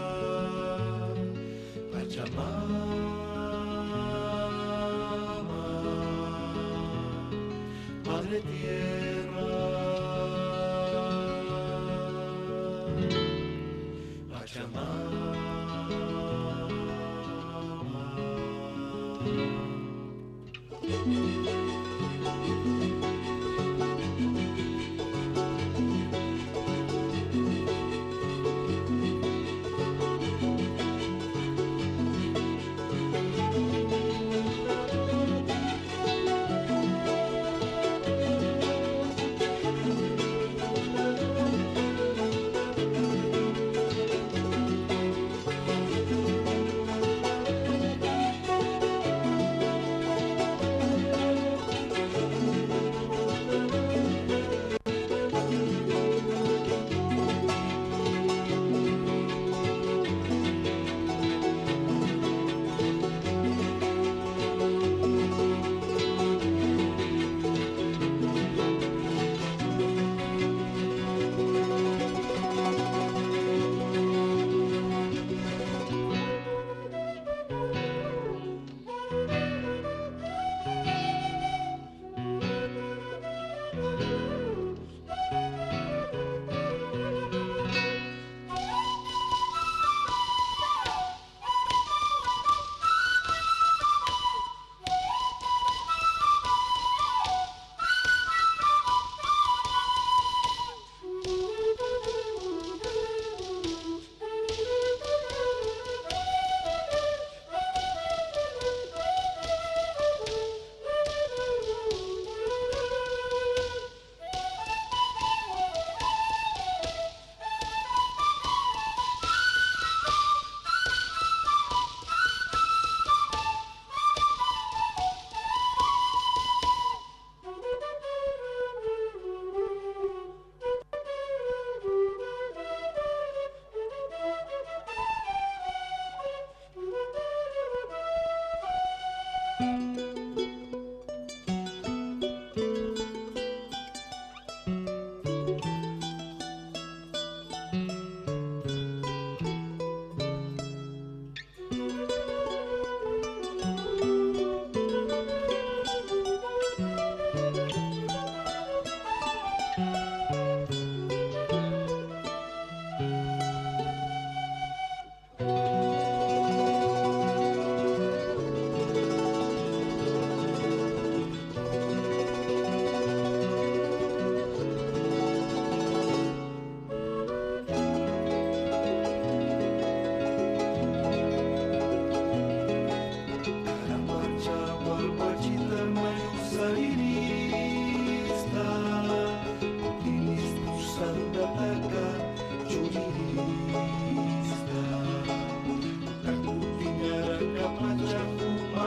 Pachamama, Madre Tierra, Pachamama.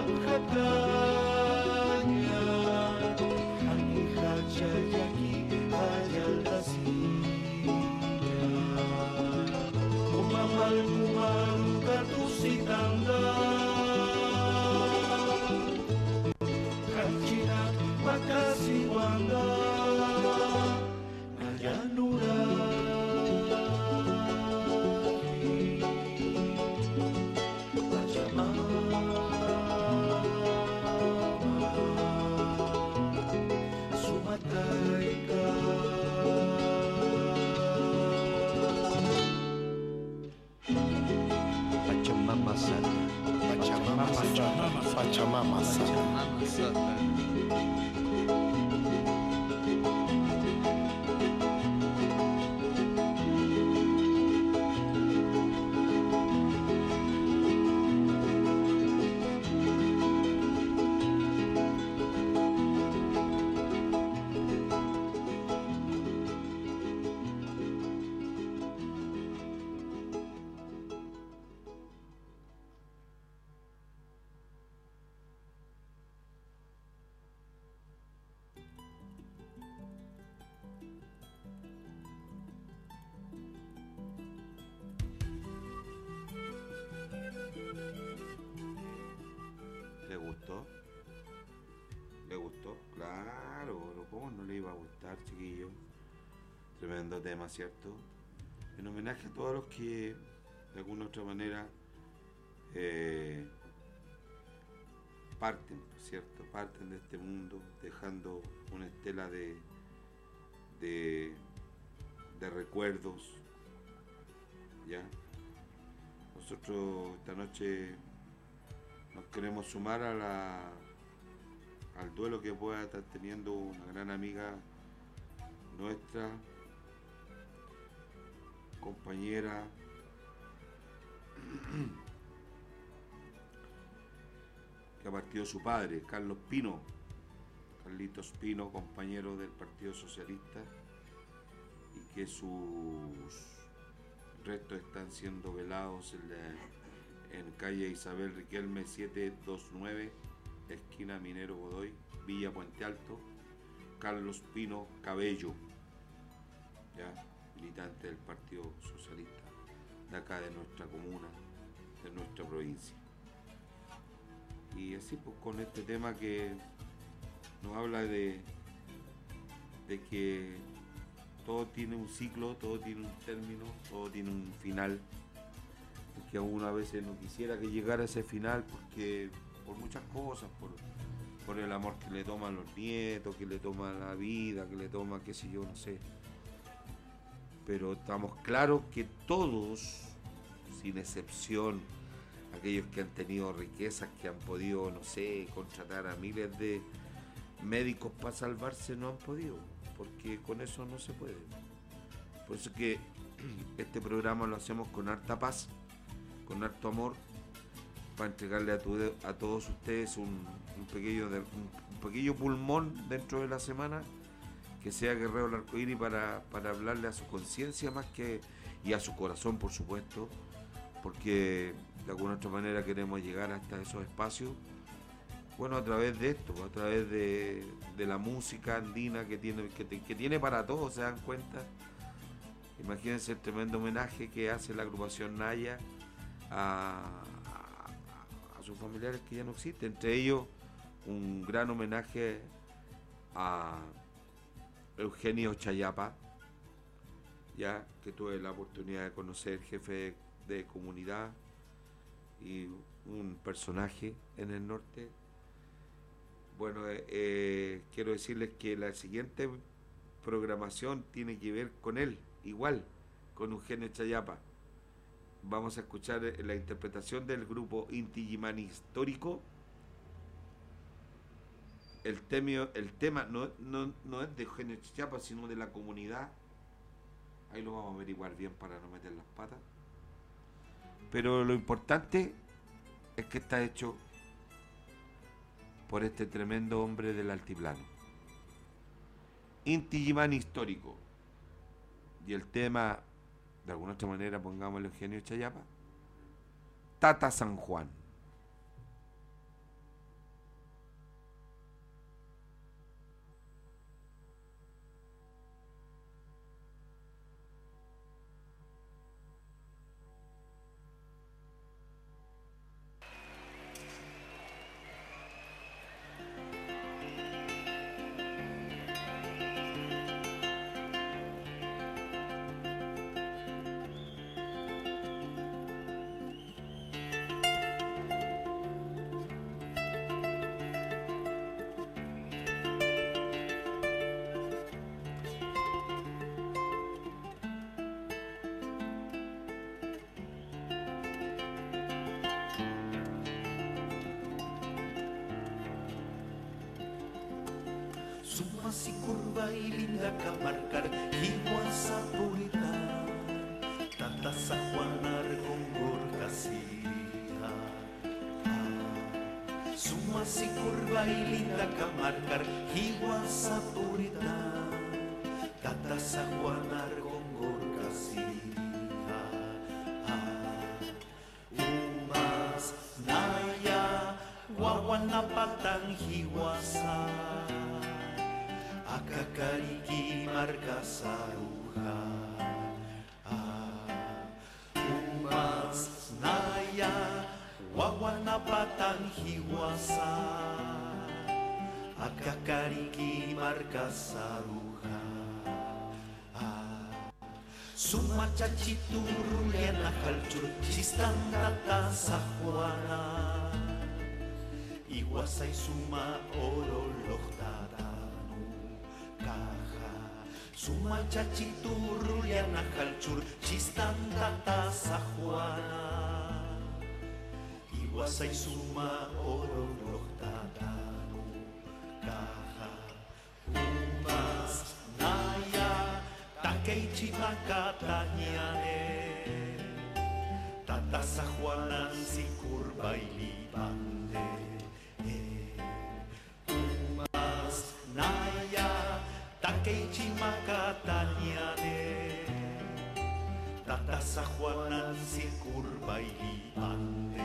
Oaxacaña, aquí hachayaki, hayaldasilla, kumamal kumaru katusitanda, hachina makasiwanda, nayanura. Pachamama Santa, Pachamama Santa, Pachamama Santa. ¿Le gustó? ¿Le gustó? Claro, ¿cómo no le iba a gustar, chiquillo? Tremendo tema, ¿cierto? En homenaje a todos los que, de alguna u otra manera, eh, parten, ¿cierto? Parten de este mundo, dejando una estela de, de, de recuerdos, ¿ya? Nosotros esta noche nos queremos sumar a la, al duelo que pueda estar teniendo una gran amiga nuestra, compañera, que ha partido su padre, Carlos Pino, Carlitos Pino, compañero del Partido Socialista, y que sus restos están siendo velados en la en calle Isabel Riquelme setecientos veintinueve, esquina Minero Godoy, Villa Puente Alto, Carlos Pino Cabello, ya, militante del Partido Socialista, de acá de nuestra comuna, de nuestra provincia. Y así pues con este tema que nos habla de, de que todo tiene un ciclo, todo tiene un término, todo tiene un final. Que uno a veces no quisiera que llegara a ese final porque por muchas cosas, por, por el amor que le toman los nietos, que le toma la vida, que le toma qué sé yo, no sé. Pero estamos claros que todos, sin excepción, aquellos que han tenido riquezas, que han podido, no sé, contratar a miles de médicos para salvarse, no han podido, porque con eso no se puede. Por eso que este programa lo hacemos con harta paz, con harto amor, para entregarle a, tu, a todos ustedes un, un, pequeño de, un, un pequeño pulmón dentro de la semana, que sea Guerrero del Arcoíris, para, para hablarle a su conciencia más que, y a su corazón, por supuesto, porque de alguna otra manera queremos llegar hasta esos espacios, bueno, a través de esto, a través de, de la música andina que tiene, que, que tiene para todos, ¿se dan cuenta? Imagínense el tremendo homenaje que hace la agrupación Naya A, a, a sus familiares que ya no existen, entre ellos un gran homenaje a Eugenio Chayapa, ya que tuve la oportunidad de conocer, jefe de, de comunidad y un personaje en el norte. Bueno, eh, eh, quiero decirles que la siguiente programación tiene que ver con él, igual, con Eugenio Chayapa. Vamos a escuchar la interpretación del grupo Inti Illimani Histórico. El, temio, el tema no, no, no es de Eugenio Chayapa, sino de la comunidad. Ahí lo vamos a averiguar bien para no meter las patas. Pero lo importante es que está hecho por este tremendo hombre del altiplano. Inti Illimani Histórico. Y el tema, de alguna otra manera, pongámosle Eugenio Chayapa, Tata San Juan. Sumas y curva y linda camarcar, Iguasa purita, Tata Sajuanar con Gorcasía. Sumas y curva y linda camarcar, Iguasa purita, Tata Sajuanar con Gorcasía. Umas Naya, Guaguanapatan Iguasa. Akakariki markasaruja Umas Naya Wawanapatan Hiwasa Akakariki markasaruja Sumachachitur Yana Halchur Chistan Tata Sajuana Iwasa y Suma Oro Lohtata Suma chachitur yana halchur chistan tata sajuana Iguasa y suma oro lohtadano caja Umas naya takeichi makatanyane Tata sajuanan si curva y libande Umas naya Takeichi makatanyane Tata sajuanan si curva y libande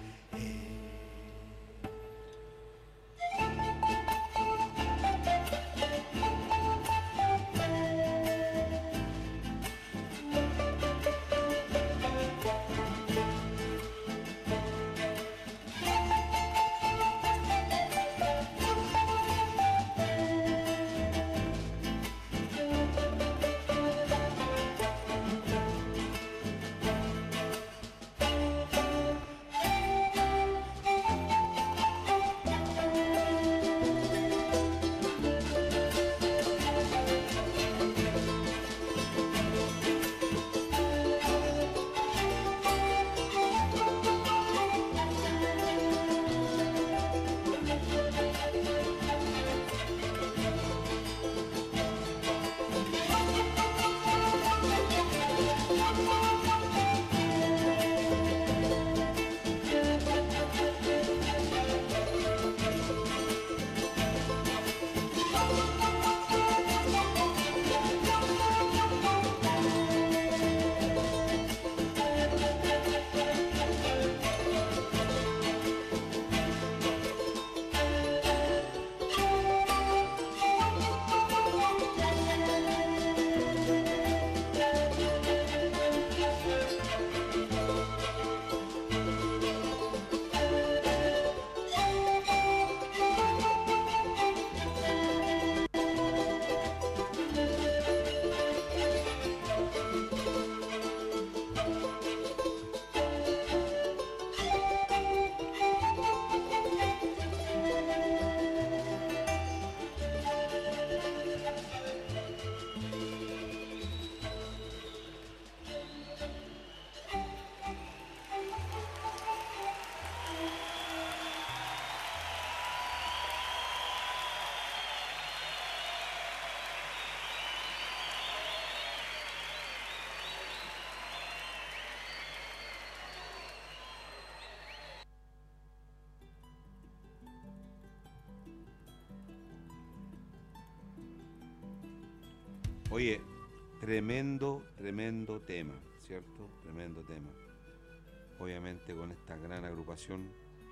Oye, tremendo, tremendo tema, ¿cierto? Tremendo tema. Obviamente con esta gran agrupación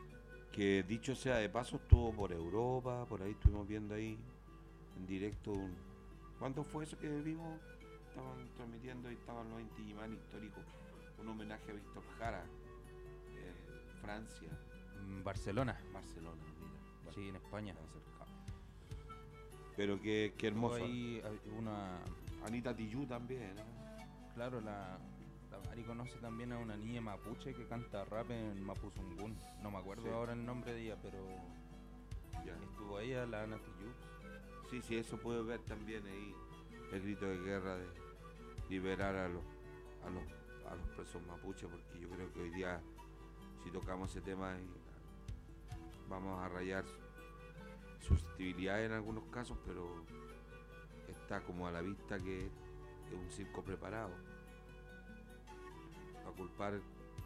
que, dicho sea de paso, estuvo por Europa, por ahí estuvimos viendo ahí en directo un... ¿Cuándo fue eso que vimos? Estaban transmitiendo y estaban los Inti Illimani históricos, un homenaje a Víctor Jara, eh, Francia. Barcelona. Barcelona, mira. Sí, en España. Pero qué, qué hermoso. Ahí una... Anita Tijoux también, ¿no? Claro, la, la Mari conoce también a una niña mapuche que canta rap en Mapuzungún. No me acuerdo sí. ahora el nombre de ella, pero ya. Estuvo ella, la Ana Tijoux. Sí, sí, eso puede ver también ahí el grito de guerra de liberar a los, a los, a los presos mapuches, porque yo creo que hoy día, si tocamos ese tema, vamos a rayar susceptibilidad en algunos casos, pero está como a la vista que es un circo preparado. Para culpar,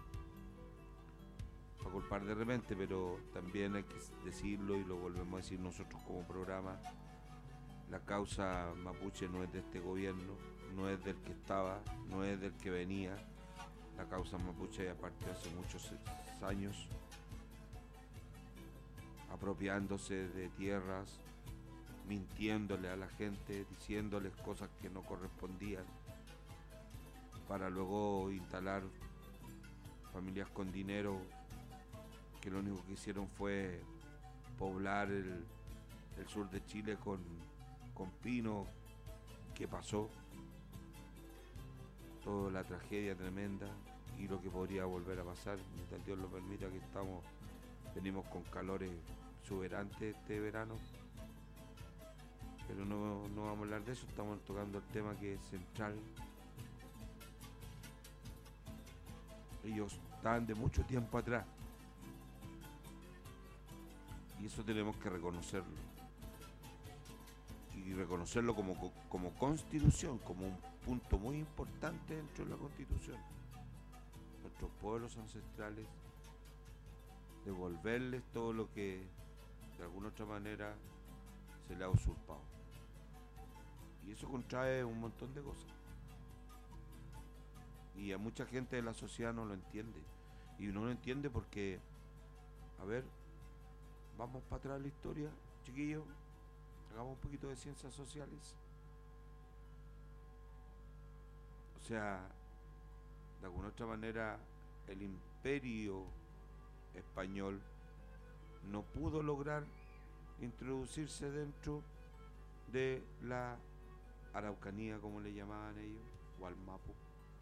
para culpar de repente, pero también hay que decirlo y lo volvemos a decir nosotros como programa. La causa mapuche no es de este gobierno, no es del que estaba, no es del que venía. La causa mapuche aparte hace muchos años, apropiándose de tierras, mintiéndole a la gente, diciéndoles cosas que no correspondían, para luego instalar familias con dinero que lo único que hicieron fue poblar el, el sur de Chile con, con pino. Que pasó toda la tragedia tremenda y lo que podría volver a pasar, mientras Dios lo permita, que estamos, venimos con calores exuberantes este verano, pero no, no vamos a hablar de eso, estamos tocando el tema que es central. Ellos estaban de mucho tiempo atrás y eso tenemos que reconocerlo y reconocerlo como, como constitución, como un punto muy importante dentro de la constitución. Nuestros pueblos ancestrales, devolverles todo lo que de alguna otra manera se le ha usurpado, y eso contrae un montón de cosas y a mucha gente de la sociedad no lo entiende, y no lo entiende porque, a ver, vamos para atrás de la historia, chiquillos, hagamos un poquito de ciencias sociales. O sea, de alguna otra manera el imperio español no pudo lograr introducirse dentro de la Araucanía, como le llamaban ellos, o al Mapo.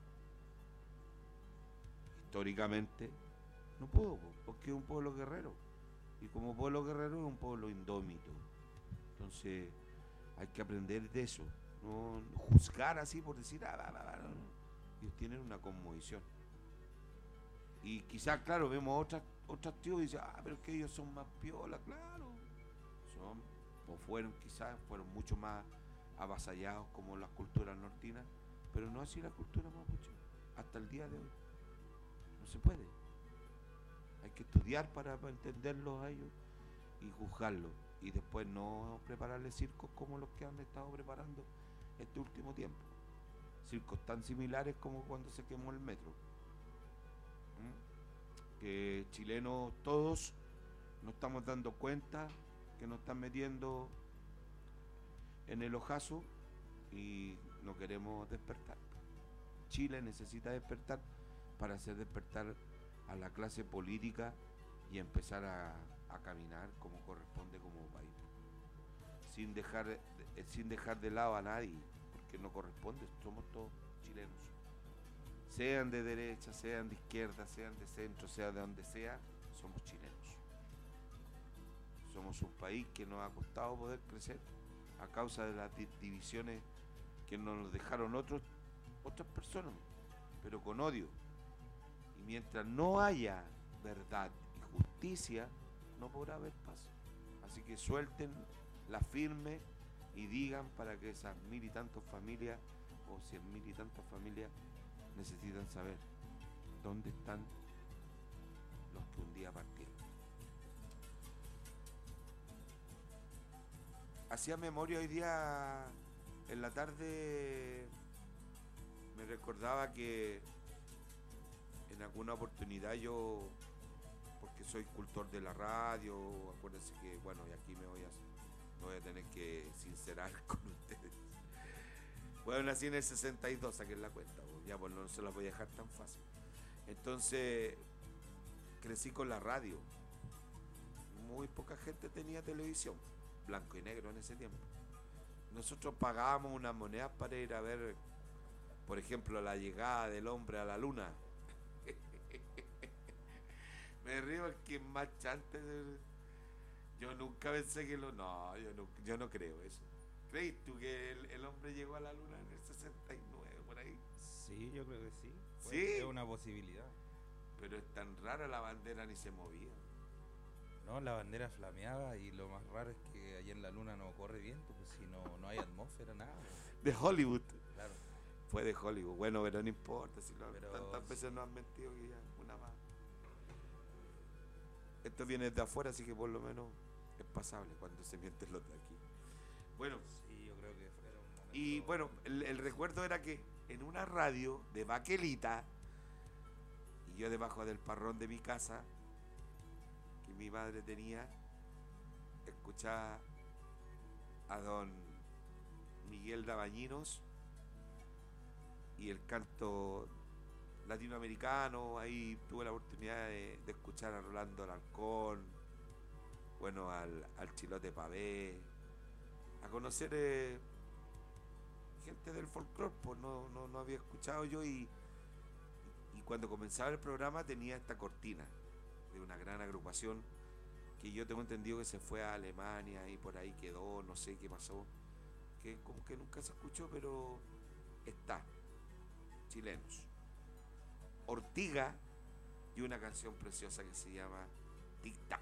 Históricamente no pudo, porque es un pueblo guerrero, y como pueblo guerrero es un pueblo indómito. Entonces hay que aprender de eso, no juzgar así por decir, ah, ah, ah, ah. Ellos tienen una cosmovisión. Y quizás, claro, vemos otras otras tíos y dicen, ah, pero es que ellos son más piola, claro. Son, o fueron quizás, fueron mucho más avasallados como las culturas nortinas, pero no así la cultura mapuche, hasta el día de hoy. No se puede. Hay que estudiar para, para entenderlos a ellos y juzgarlos. Y después no prepararles circos como los que han estado preparando este último tiempo. Circos tan similares como cuando se quemó el metro. ¿Mm? Que chilenos todos nos estamos dando cuenta que nos están metiendo en el ojazo y no queremos despertar. Chile necesita despertar para hacer despertar a la clase política y empezar a, a caminar como corresponde como país, sin dejar de, sin dejar de lado a nadie, porque no corresponde, somos todos chilenos, sean de derecha, sean de izquierda, sean de centro, sea de donde sea, somos chilenos. Somos un país que nos ha costado poder crecer a causa de las di- divisiones que nos dejaron otros, otras personas, pero con odio. Y mientras no haya verdad y justicia, no podrá haber paz. Así que suelten la firme y digan para que esas mil y tantas familias o cien mil y tantas familias necesitan saber dónde están los que un día partieron. Hacía memoria hoy día en la tarde, me recordaba que en alguna oportunidad yo, porque soy cultor de la radio, acuérdense que, bueno, y aquí me voy a, me voy a tener que sincerar con ustedes. Bueno, nací en el sesenta y dos, saquen la cuenta, ya pues no se la voy a dejar tan fácil. Entonces, crecí con la radio. Muy poca gente tenía televisión, blanco y negro en ese tiempo. Nosotros pagábamos unas monedas para ir a ver, por ejemplo, la llegada del hombre a la luna. Me río porque es más chante. Yo nunca pensé que lo... No, yo no, yo no creo eso. ¿Crees tú que el, el hombre llegó a la luna en el sesenta y nueve, por ahí? Sí, yo creo que sí. ¿Sí? Es una posibilidad. Pero es tan rara la bandera, ni se movía. No, la bandera flameaba y lo más raro es que allá en la luna no corre viento, pues si no, no hay atmósfera, nada. De Hollywood. Claro. Fue de Hollywood. Bueno, pero no importa, si lo, Pero tantas sí. veces nos han mentido que ya una más. Esto viene de afuera, así que por lo menos es pasable cuando se mienten los de aquí. Bueno, Sí, yo creo que fuera un momento... y bueno, el, el recuerdo era que en una radio de Baquelita, y yo debajo del parrón de mi casa, que mi madre tenía, escuchaba a don Miguel Dabañinos y el canto latinoamericano. Ahí tuve la oportunidad de, de escuchar a Rolando Alarcón, bueno, al, al Chilote Pavé, a conocer eh, gente del folclore, pues no, no, no había escuchado yo, y, y cuando comenzaba el programa tenía esta cortina de una gran agrupación que yo tengo entendido que se fue a Alemania y por ahí quedó, no sé qué pasó, que como que nunca se escuchó, pero está, chilenos. Ortiga y una canción preciosa que se llama Tic Tac.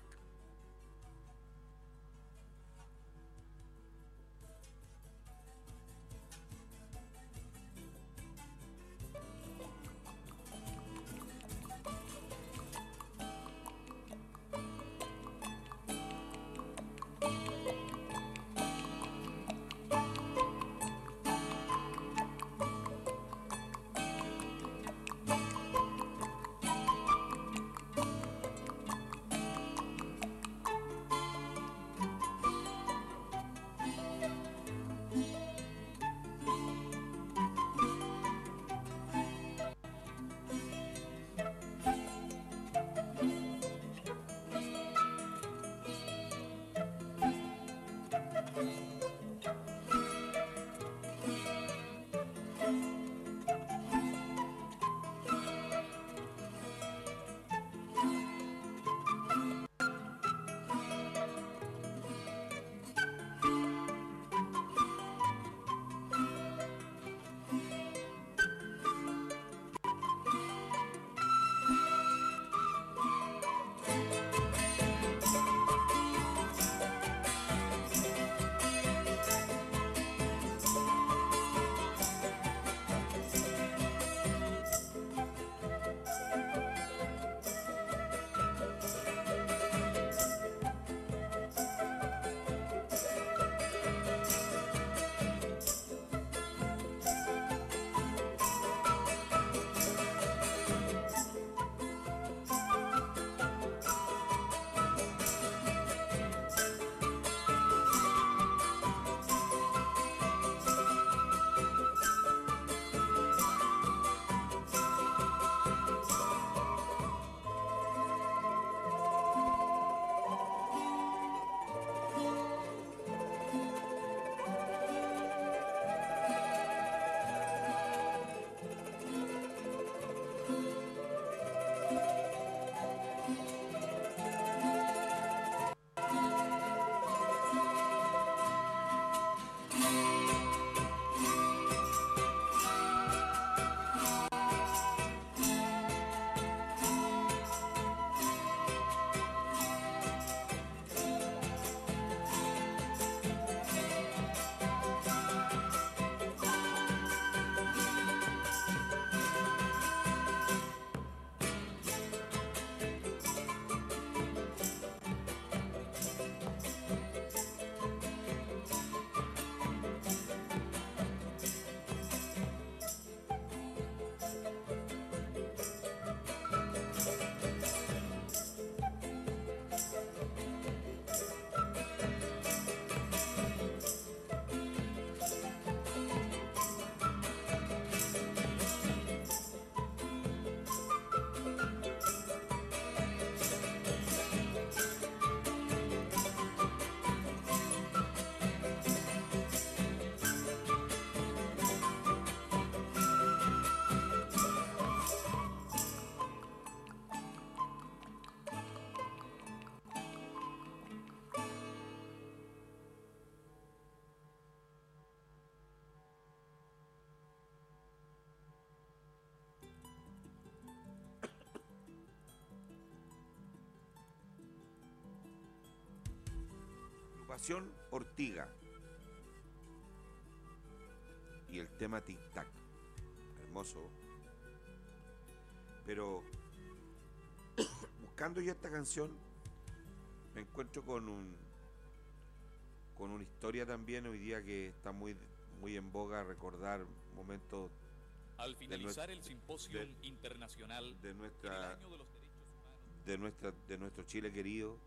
Evasión Ortiga. Y el tema Tic Tac. Hermoso. Pero buscando yo esta canción, me encuentro con un con una historia también hoy día que está muy, muy en boga, recordar momentos. Al finalizar de el simposio de, internacional de nuestra año de, los derechos humanos, de nuestra de nuestro Chile querido,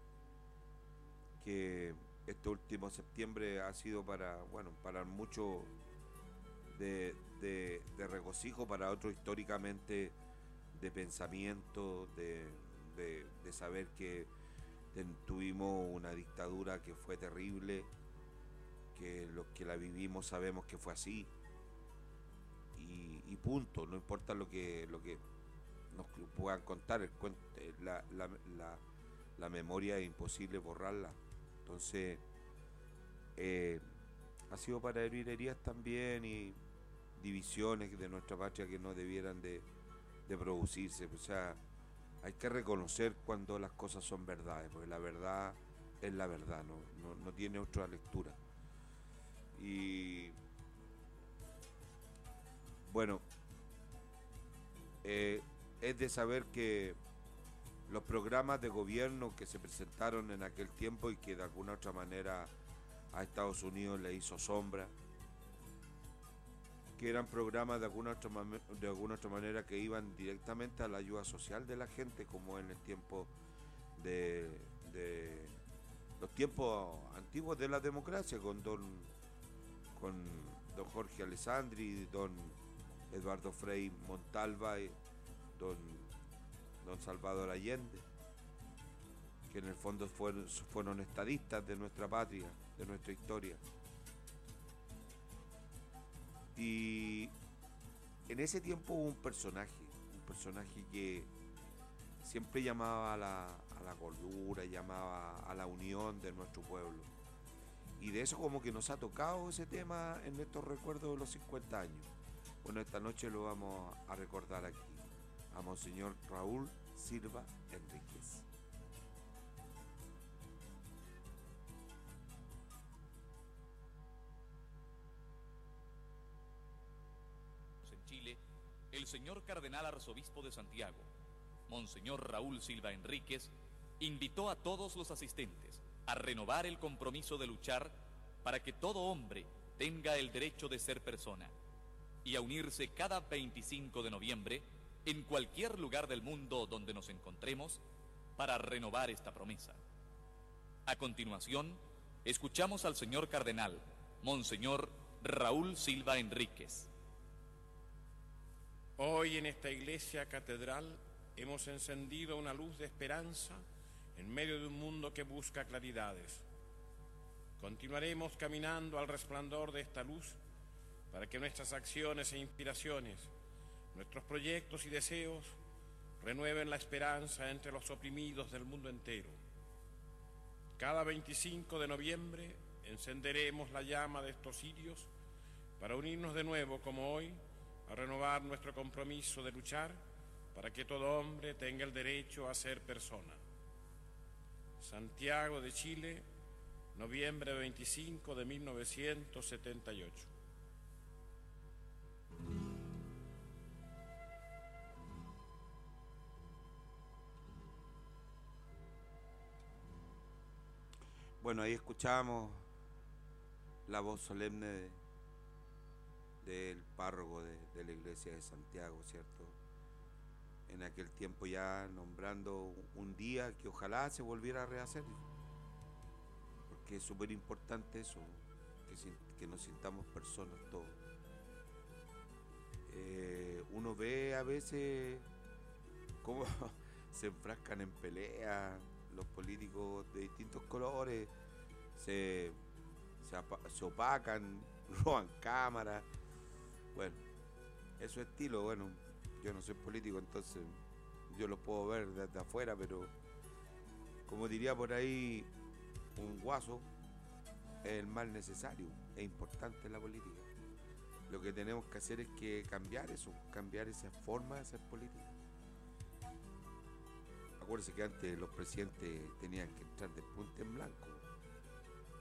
que este último septiembre ha sido para, bueno, para mucho de, de, de regocijo, para otros históricamente de pensamiento, de, de, de saber que tuvimos una dictadura que fue terrible, que los que la vivimos sabemos que fue así, y, y punto. No importa lo que lo que nos puedan contar, el cuento, la, la, la, la memoria es imposible borrarla. Entonces eh, ha sido para herir heridas también y divisiones de nuestra patria que no debieran de, de producirse. O sea, hay que reconocer cuando las cosas son verdades, porque la verdad es la verdad, no, no, no tiene otra lectura. Y bueno, eh, es de saber que los programas de gobierno que se presentaron en aquel tiempo y que de alguna otra manera a Estados Unidos le hizo sombra, que eran programas de alguna otra, de alguna otra manera que iban directamente a la ayuda social de la gente, como en el tiempo de, de los tiempos antiguos de la democracia, con don con don Jorge Alessandri, don Eduardo Frei Montalva y don, don Salvador Allende, que en el fondo fueron, fueron estadistas de nuestra patria, de nuestra historia. Y en ese tiempo hubo un personaje, un personaje que siempre llamaba a la, a la cordura, llamaba a la unión de nuestro pueblo. Y de eso como que nos ha tocado ese tema en estos recuerdos de los cincuenta años. Bueno, esta noche lo vamos a recordar aquí, a Monseñor Raúl Silva Enríquez. En Chile, el señor cardenal arzobispo de Santiago, Monseñor Raúl Silva Enríquez, invitó a todos los asistentes a renovar el compromiso de luchar para que todo hombre tenga el derecho de ser persona y a unirse cada veinticinco de noviembre en cualquier lugar del mundo donde nos encontremos para renovar esta promesa. A continuación, escuchamos al señor cardenal, Monseñor Raúl Silva Enríquez. Hoy en esta iglesia catedral hemos encendido una luz de esperanza en medio de un mundo que busca claridades. Continuaremos caminando al resplandor de esta luz para que nuestras acciones e inspiraciones, nuestros proyectos y deseos renueven la esperanza entre los oprimidos del mundo entero. Cada veinticinco de noviembre encenderemos la llama de estos cirios para unirnos de nuevo como hoy a renovar nuestro compromiso de luchar para que todo hombre tenga el derecho a ser persona. Santiago de Chile, noviembre veinticinco de mil novecientos setenta y ocho. Bueno, ahí escuchamos la voz solemne de, del párroco de, de la iglesia de Santiago, ¿cierto? En aquel tiempo ya nombrando un día que ojalá se volviera a rehacer, porque es súper importante eso, que, que nos sintamos personas todos. Eh, uno ve a veces cómo se enfrascan en peleas los políticos de distintos colores, se, se, se opacan, roban cámaras. Bueno, es su estilo. Bueno, yo no soy político, entonces yo lo puedo ver desde afuera, pero como diría por ahí un guaso, es el mal necesario, es importante en la política. Lo que tenemos que hacer es que cambiar eso, cambiar esa forma de hacer política. Acuérdense que antes los presidentes tenían que entrar de punta en blanco.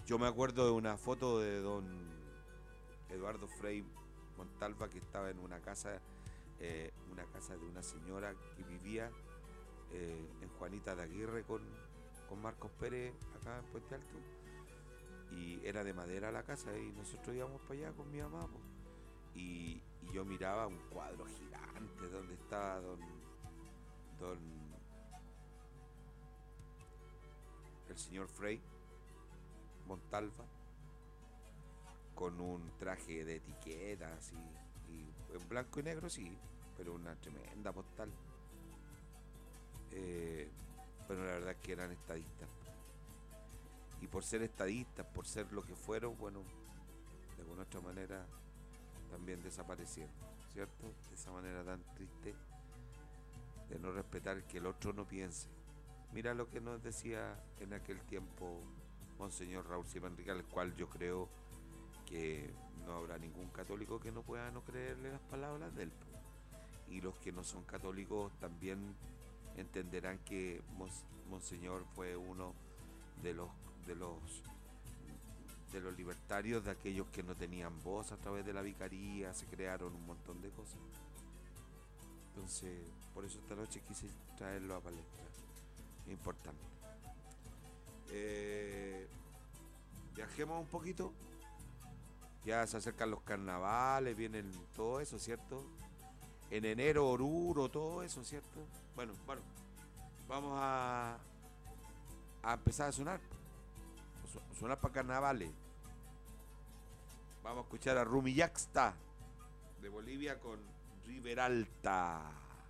Yo me acuerdo de una foto de don Eduardo Frei Montalva, que estaba en una casa, eh, una casa de una señora que vivía eh, en Juanita de Aguirre con, con Marcos Pérez, acá en Puente Alto, y era de madera la casa, y nosotros íbamos para allá con mi mamá, pues, y, y yo miraba un cuadro gigante donde estaba don, don el señor Frei Montalva, con un traje de etiqueta así, y en blanco y negro sí, pero una tremenda postal. Eh, pero la verdad es que eran estadistas, y por ser estadistas, por ser lo que fueron, bueno, de alguna otra manera también desaparecieron, ¿cierto? De esa manera tan triste de no respetar que el otro no piense. Mira lo que nos decía en aquel tiempo Monseñor Raúl Silva Enrique, al cual yo creo que no habrá ningún católico que no pueda no creerle las palabras de él. Y los que no son católicos también entenderán que Monseñor fue uno de los de los de los libertarios, de aquellos que no tenían voz. A través de la vicaría se crearon un montón de cosas. Entonces, por eso esta noche quise traerlo a palestra. Importante. Eh, viajemos un poquito. Ya se acercan los carnavales, vienen todo eso, ¿cierto? En enero, Oruro, todo eso, ¿cierto? Bueno, bueno, vamos a, a empezar a sonar. Sonar para carnavales. Vamos a escuchar a Rumillaxta de Bolivia con Riberalta.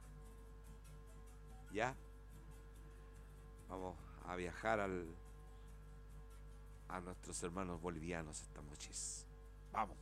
¿Ya? Vamos a viajar al a nuestros hermanos bolivianos esta noche. Vamos.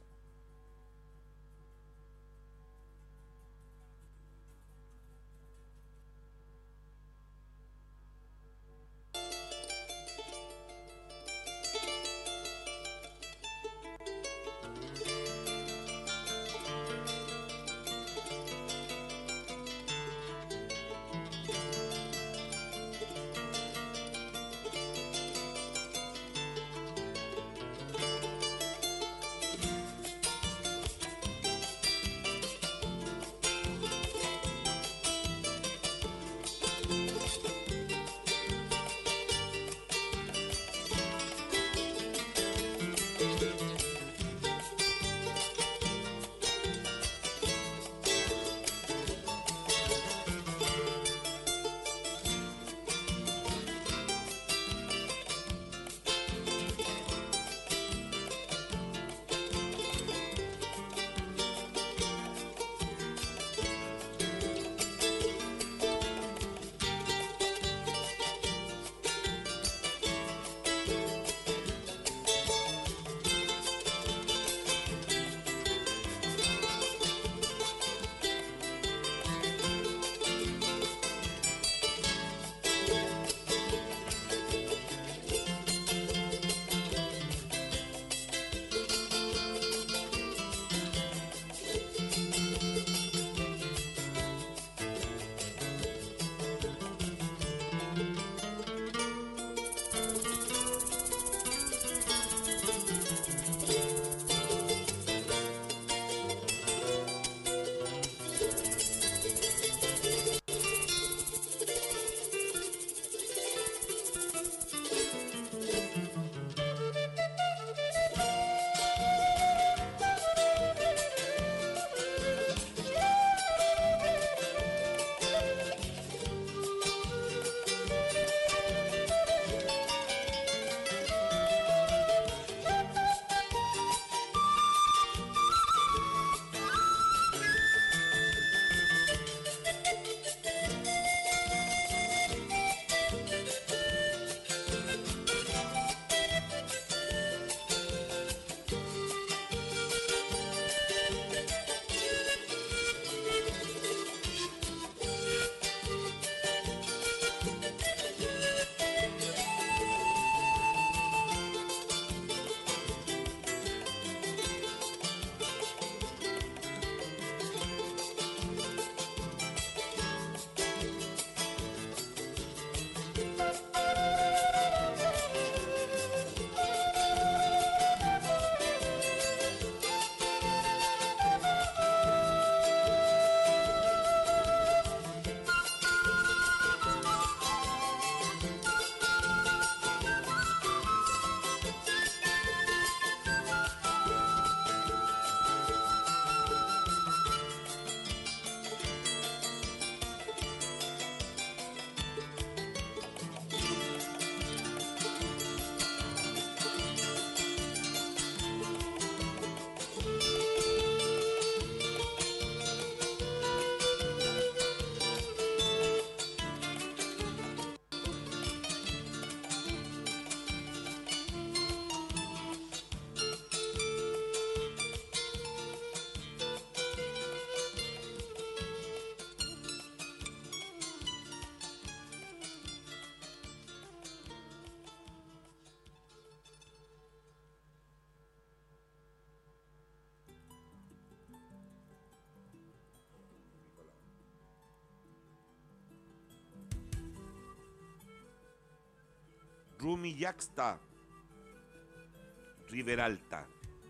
Rumi Yaxta, River Alta.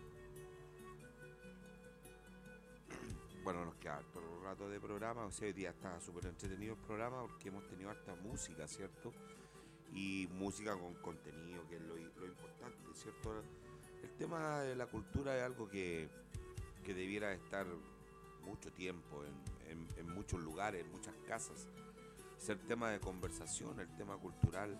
Bueno, nos queda por un rato de programa, o sea, hoy día está súper entretenido el programa porque hemos tenido harta música, ¿cierto? Y música con contenido, que es lo, lo importante, ¿cierto? El tema de la cultura es algo que, que debiera estar mucho tiempo en, en, en muchos lugares, en muchas casas. Es el tema de conversación, el tema cultural.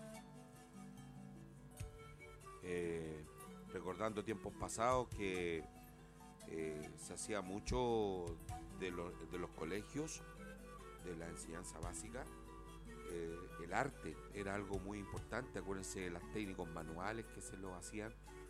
Eh, recordando tiempos pasados que eh, se hacía mucho de los, de los colegios, de la enseñanza básica. Eh, el arte era algo muy importante. Acuérdense de las técnicos manuales que se lo hacían.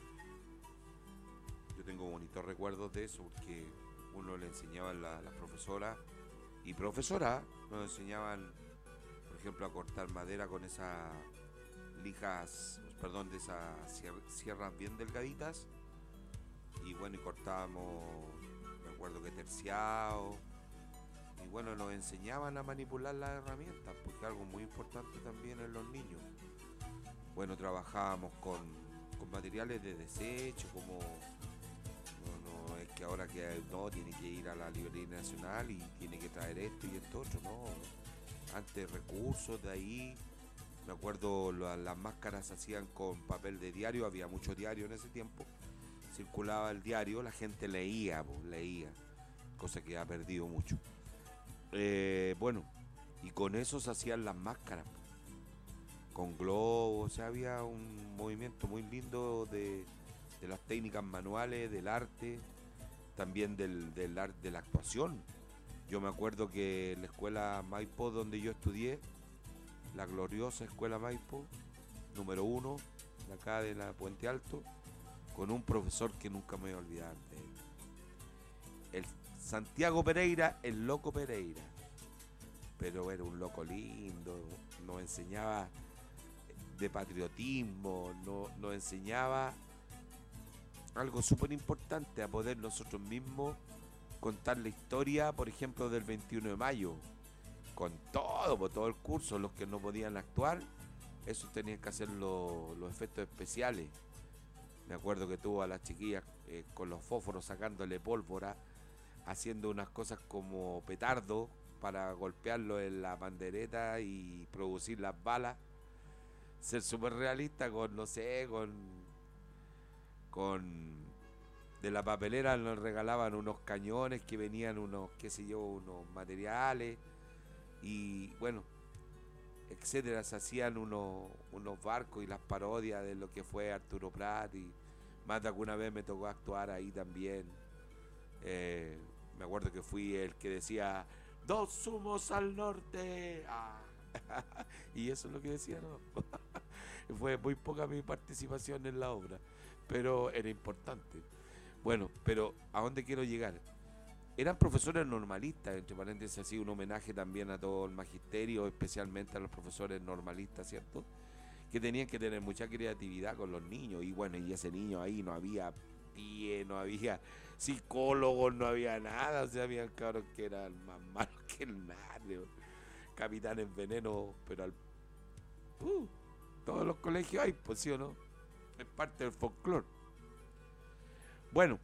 Yo tengo bonitos recuerdos de eso porque uno le enseñaban la, las profesoras y profesoras nos enseñaban, por ejemplo, a cortar madera con esas lijas, perdón, de esas sierras bien delgaditas. Y bueno, y cortábamos, me acuerdo que terciado. Y bueno, nos enseñaban a manipular las herramientas, porque es algo muy importante también en los niños. Bueno, trabajábamos con, con materiales de desecho, como no, no es que ahora que no tiene que ir a la librería nacional y tiene que traer esto y esto otro, no. Antes recursos de ahí, me acuerdo la, las máscaras se hacían con papel de diario, había mucho diario en ese tiempo. Circulaba el diario, la gente leía, pues, leía, cosa que ha perdido mucho. Eh, bueno, y con eso se hacían las máscaras, con globos, o sea, había un movimiento muy lindo de, de las técnicas manuales, del arte, también del, del arte de la actuación. Yo me acuerdo que en la escuela Maipo, donde yo estudié, la gloriosa escuela Maipo, número uno, de acá de la Puente Alto, con un profesor que nunca me voy a olvidar de él. El Santiago Pereira, el loco Pereira. Pero era un loco lindo, nos enseñaba de patriotismo, no, nos enseñaba algo súper importante, a poder nosotros mismos contar la historia, por ejemplo, del veintiuno de mayo, con todo, por todo el curso. Los que no podían actuar, esos tenían que hacer lo, los efectos especiales. Me acuerdo que tuvo a las chiquillas eh, con los fósforos sacándole pólvora, haciendo unas cosas como petardo para golpearlo en la pandereta y producir las balas. Ser súper realista con, no sé, con... con... de la papelera nos regalaban unos cañones que venían unos, qué sé yo, unos materiales y bueno, etcétera. Se hacían unos, unos barcos y las parodias de lo que fue Arturo Prat, y más de alguna vez me tocó actuar ahí también. Eh, me acuerdo que fui el que decía dos sumos al norte, ah. Y eso es lo que decía, ¿no? Fue muy poca mi participación en la obra, pero era importante. Bueno, pero ¿a dónde quiero llegar? Eran profesores normalistas, entre paréntesis, así un homenaje también a todo el magisterio, especialmente a los profesores normalistas, ¿cierto? Que tenían que tener mucha creatividad con los niños. Y bueno, y ese niño ahí no había pie, no había psicólogos, no había nada. O sea, habían cabros que eran más malos que el nadie. Capitanes veneno, pero al... Uh, todos los colegios hay, pues sí o no. Es parte del folclore. Bueno,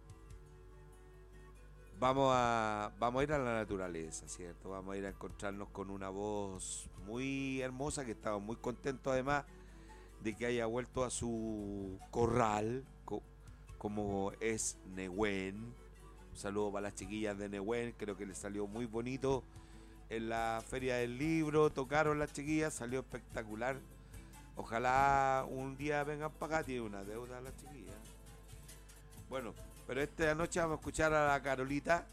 vamos a, vamos a ir a la naturaleza, ¿cierto? Vamos a ir a encontrarnos con una voz muy hermosa, que estamos muy contentos además de que haya vuelto a su corral, co como es Nehuen. Un saludo para las chiquillas de Nehuen, creo que les salió muy bonito en la Feria del Libro, tocaron las chiquillas, salió espectacular. Ojalá un día vengan para acá, tiene una deuda las chiquillas. Bueno, pero esta noche vamos a escuchar a la Carolita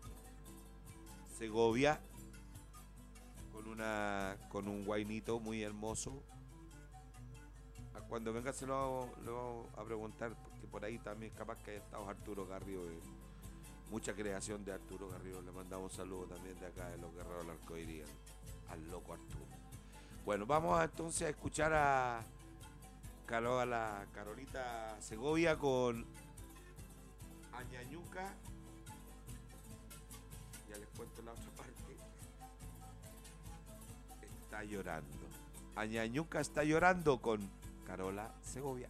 Segovia con una con un guainito muy hermoso. Cuando venga se lo, lo vamos a preguntar, porque por ahí también capaz que haya estado Arturo Garrido, eh, mucha creación de Arturo Garrido. Le mandamos un saludo también de acá de los Guerreros del Arcoiris al loco Arturo. Bueno, vamos a, entonces a escuchar a, a la Carolita Segovia con Añañuca. Ya les cuento la otra parte. Está llorando. Añañuca está llorando con Carola Segovia.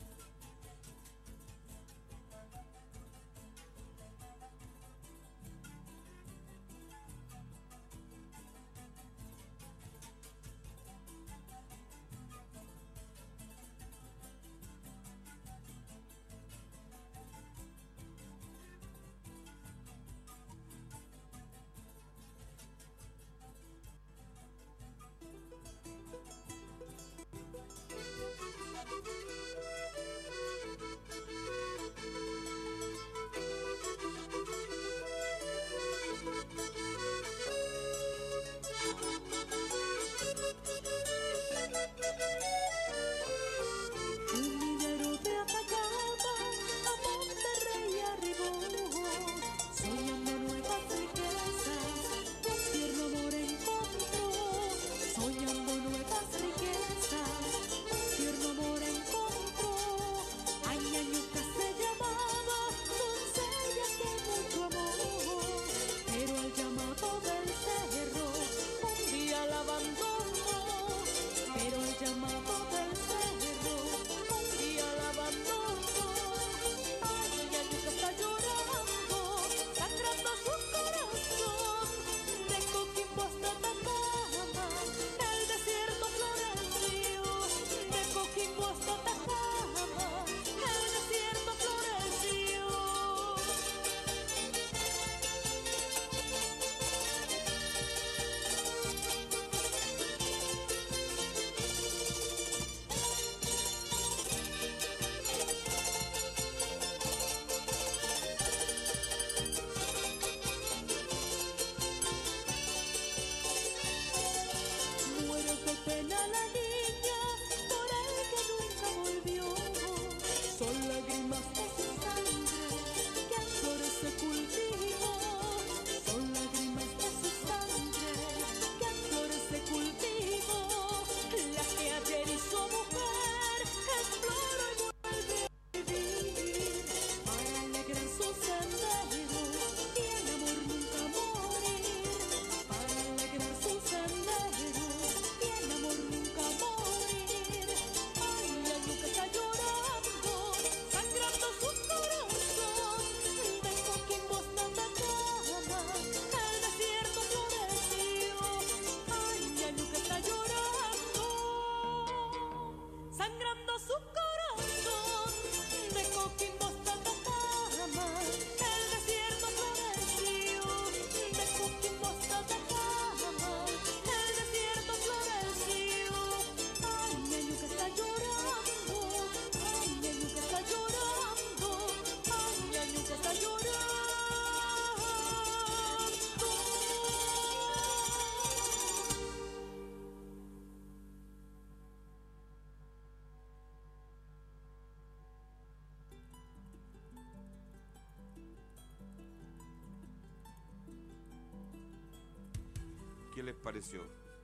¿Qué les pareció?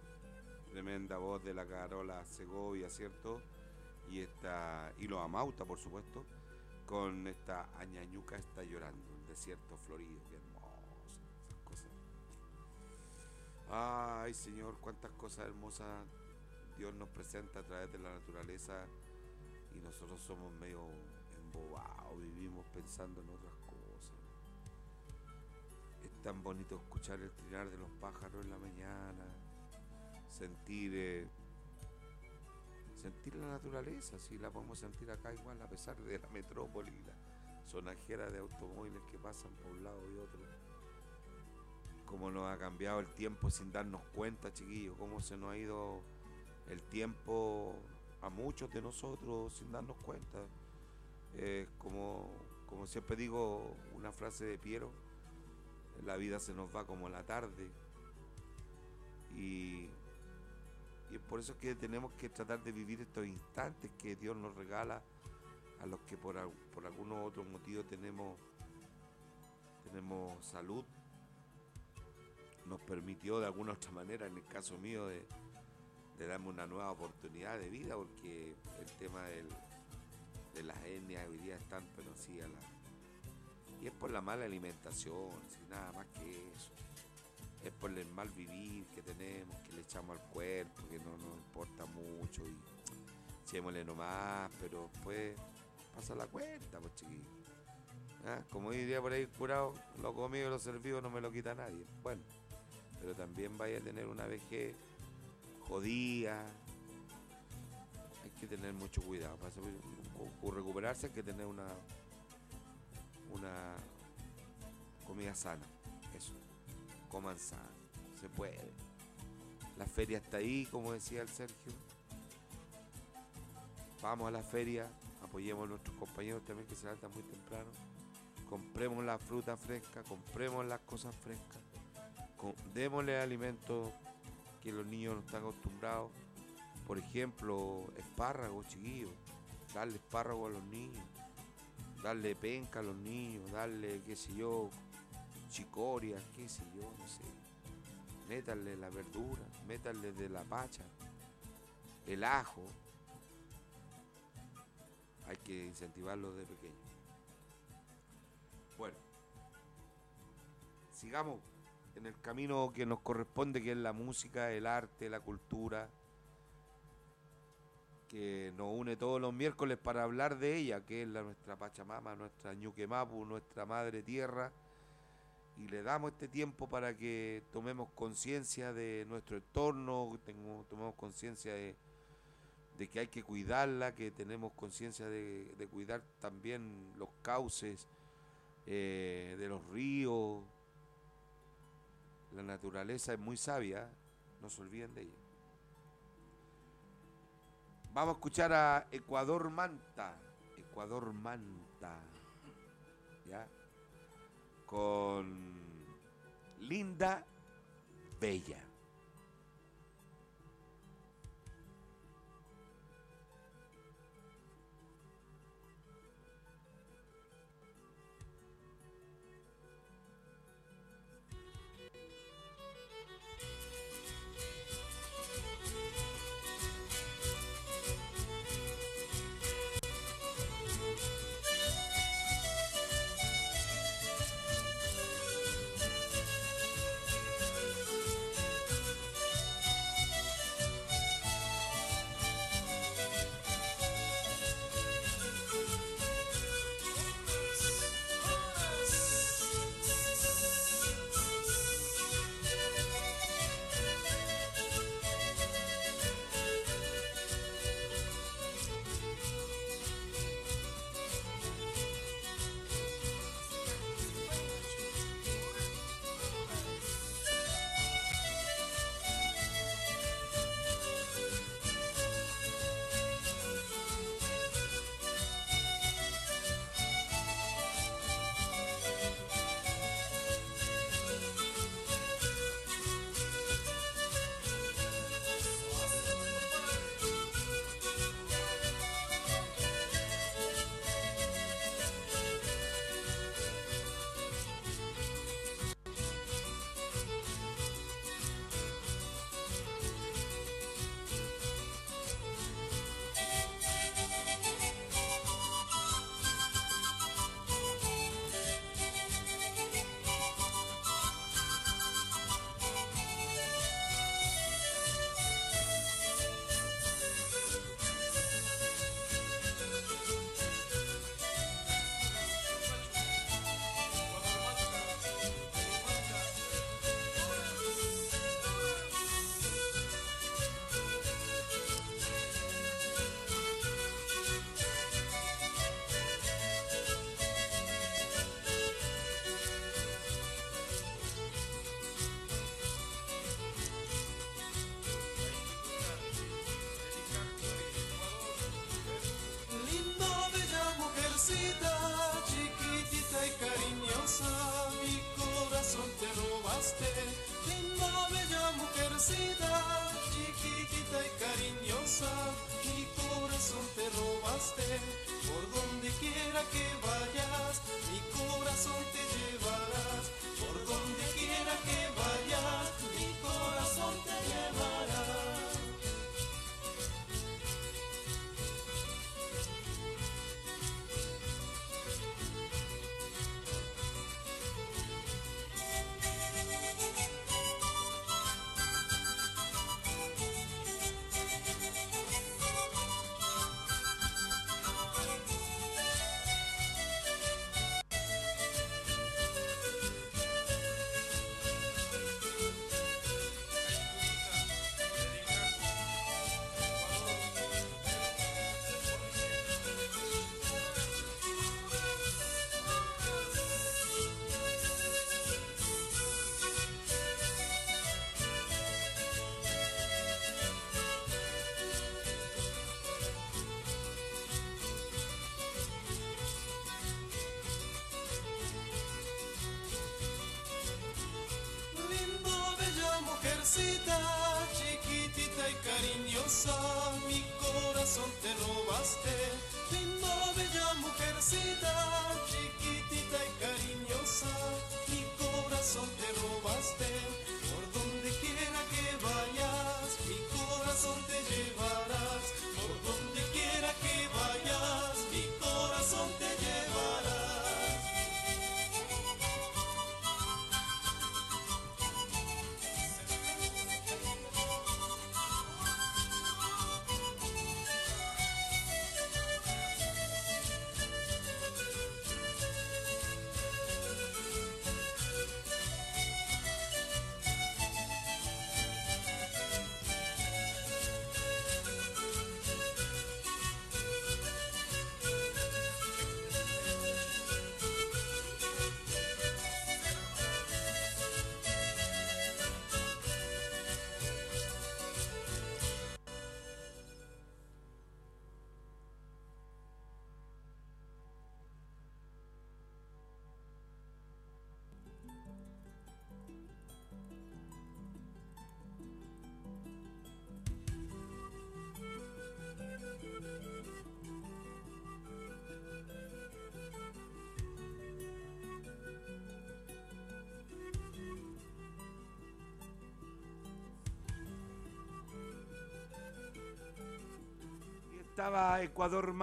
Tremenda voz de la Carola Segovia, ¿cierto? Y esta y los Amauta, por supuesto, con esta Añañuca está llorando, el desierto florido, qué hermoso, esas cosas. Ay, Señor, cuántas cosas hermosas Dios nos presenta a través de la naturaleza y nosotros somos medio embobados, vivimos pensando en otras cosas. Es tan bonito escuchar el trinar de los pájaros en la mañana, sentir eh, sentir la naturaleza, si la podemos sentir acá igual a pesar de la metrópoli, la sonajera de automóviles que pasan por un lado y otro. Cómo nos ha cambiado el tiempo sin darnos cuenta, chiquillos, cómo se nos ha ido el tiempo a muchos de nosotros sin darnos cuenta. Eh, como, como siempre digo, una frase de Piero, la vida se nos va como la tarde y, y es por eso que tenemos que tratar de vivir estos instantes que Dios nos regala a los que por, por algunos otros motivos tenemos, tenemos salud, nos permitió de alguna otra manera, en el caso mío, de, de darme una nueva oportunidad de vida, porque el tema del, de las etnias hoy día están, pero sí a la... Y es por la mala alimentación, sin nada más que eso. Es por el mal vivir que tenemos, que le echamos al cuerpo, que no nos importa mucho. Y echémosle nomás, pero después pasa la cuenta, pues chiquillos. ¿Ah? Como diría por ahí curado, lo comido y lo servido no me lo quita nadie. Bueno, pero también vaya a tener una vejez jodida. Hay que tener mucho cuidado. Para recuperarse hay que tener una, una comida sana. Eso. Coman sano. Se puede. La feria está ahí, como decía el Sergio. Vamos a la feria. Apoyemos a nuestros compañeros también que se levantan muy temprano. Compremos la fruta fresca, compremos las cosas frescas, con, démosle alimentos que los niños no están acostumbrados. Por ejemplo, espárragos, chiquillos, darle espárragos a los niños, darle penca a los niños, darle, qué sé yo, chicoria, qué sé yo, no sé. Métanle la verdura, métanle de la pacha, el ajo. Hay que incentivarlos de pequeños. Bueno, sigamos en el camino que nos corresponde, que es la música, el arte, la cultura, que nos une todos los miércoles para hablar de ella, que es la, nuestra Pachamama, nuestra Ñuquemapu, nuestra Madre Tierra, y le damos este tiempo para que tomemos conciencia de nuestro entorno, tengamos, tomemos conciencia de, de que hay que cuidarla, que tenemos conciencia de, de cuidar también los cauces, Eh, de los ríos. La naturaleza es muy sabia, no se olviden de ella. Vamos a escuchar a Ecuador Manta, Ecuador Manta, ¿ya? Con Linda Bella. Linda, bella mujercita, chiquitita y cariñosa, mi corazón te robaste. Por donde quiera que vayas, mi corazón te llevarás. Por donde quiera que vayas, mi corazón te llevará. cariñosa, mi corazón te robaste. Linda, bella mujercita, chiquitita y cariñosa, mi corazón te robaste. Por donde quiera que vayas, mi corazón te llevarás. Por donde quiera que vayas, mi corazón te llevarás. Estaba Ecuador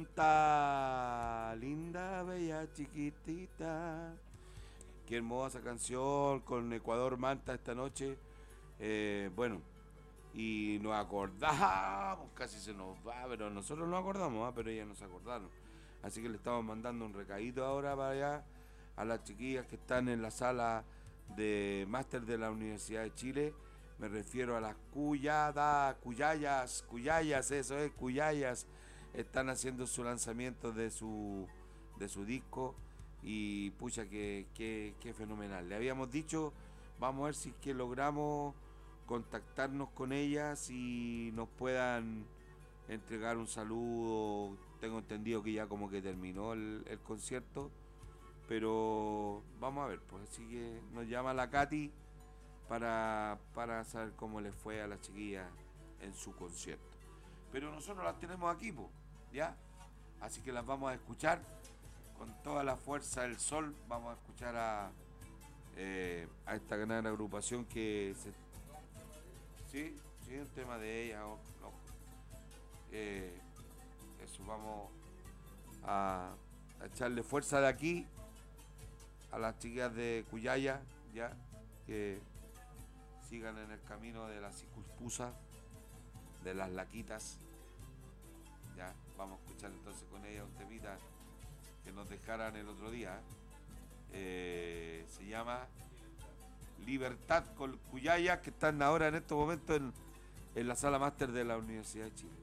Manta, linda, bella, chiquitita. Qué hermosa canción con Ecuador Manta esta noche. Eh, bueno, y nos acordamos, casi se nos va, pero nosotros nos acordamos, ¿eh? Pero ellas nos acordaron. Así que le estamos mandando un recadito ahora para allá a las chiquillas que están en la sala de máster de la Universidad de Chile. Me refiero a las cuyadas, cuyayas, cuyayas, eso es, cuyayas. Están haciendo su lanzamiento de su de su disco y pucha, que, que, que fenomenal. Le habíamos dicho, vamos a ver si es que logramos contactarnos con ellas y nos puedan entregar un saludo. Tengo entendido que ya como que terminó el, el concierto, pero vamos a ver, pues así que nos llama la Katy para, para saber cómo les fue a las chiquillas en su concierto. Pero nosotros las tenemos aquí, pues, ¿ya? Así que las vamos a escuchar con toda la fuerza del sol. Vamos a escuchar a, eh, a esta gran agrupación que se... Sí, sí, un tema de ella. Oh, no. eh, eso, vamos a, a echarle fuerza de aquí a las chicas de Cuyaya, ya, que sigan en el camino de la Cicuspusa, de las Laquitas. Ya, vamos a escuchar entonces con ella un temita que nos dejaran el otro día. Eh, se llama Libertad con Cuyaya, que están ahora en estos momentos en, en la sala máster de la Universidad de Chile.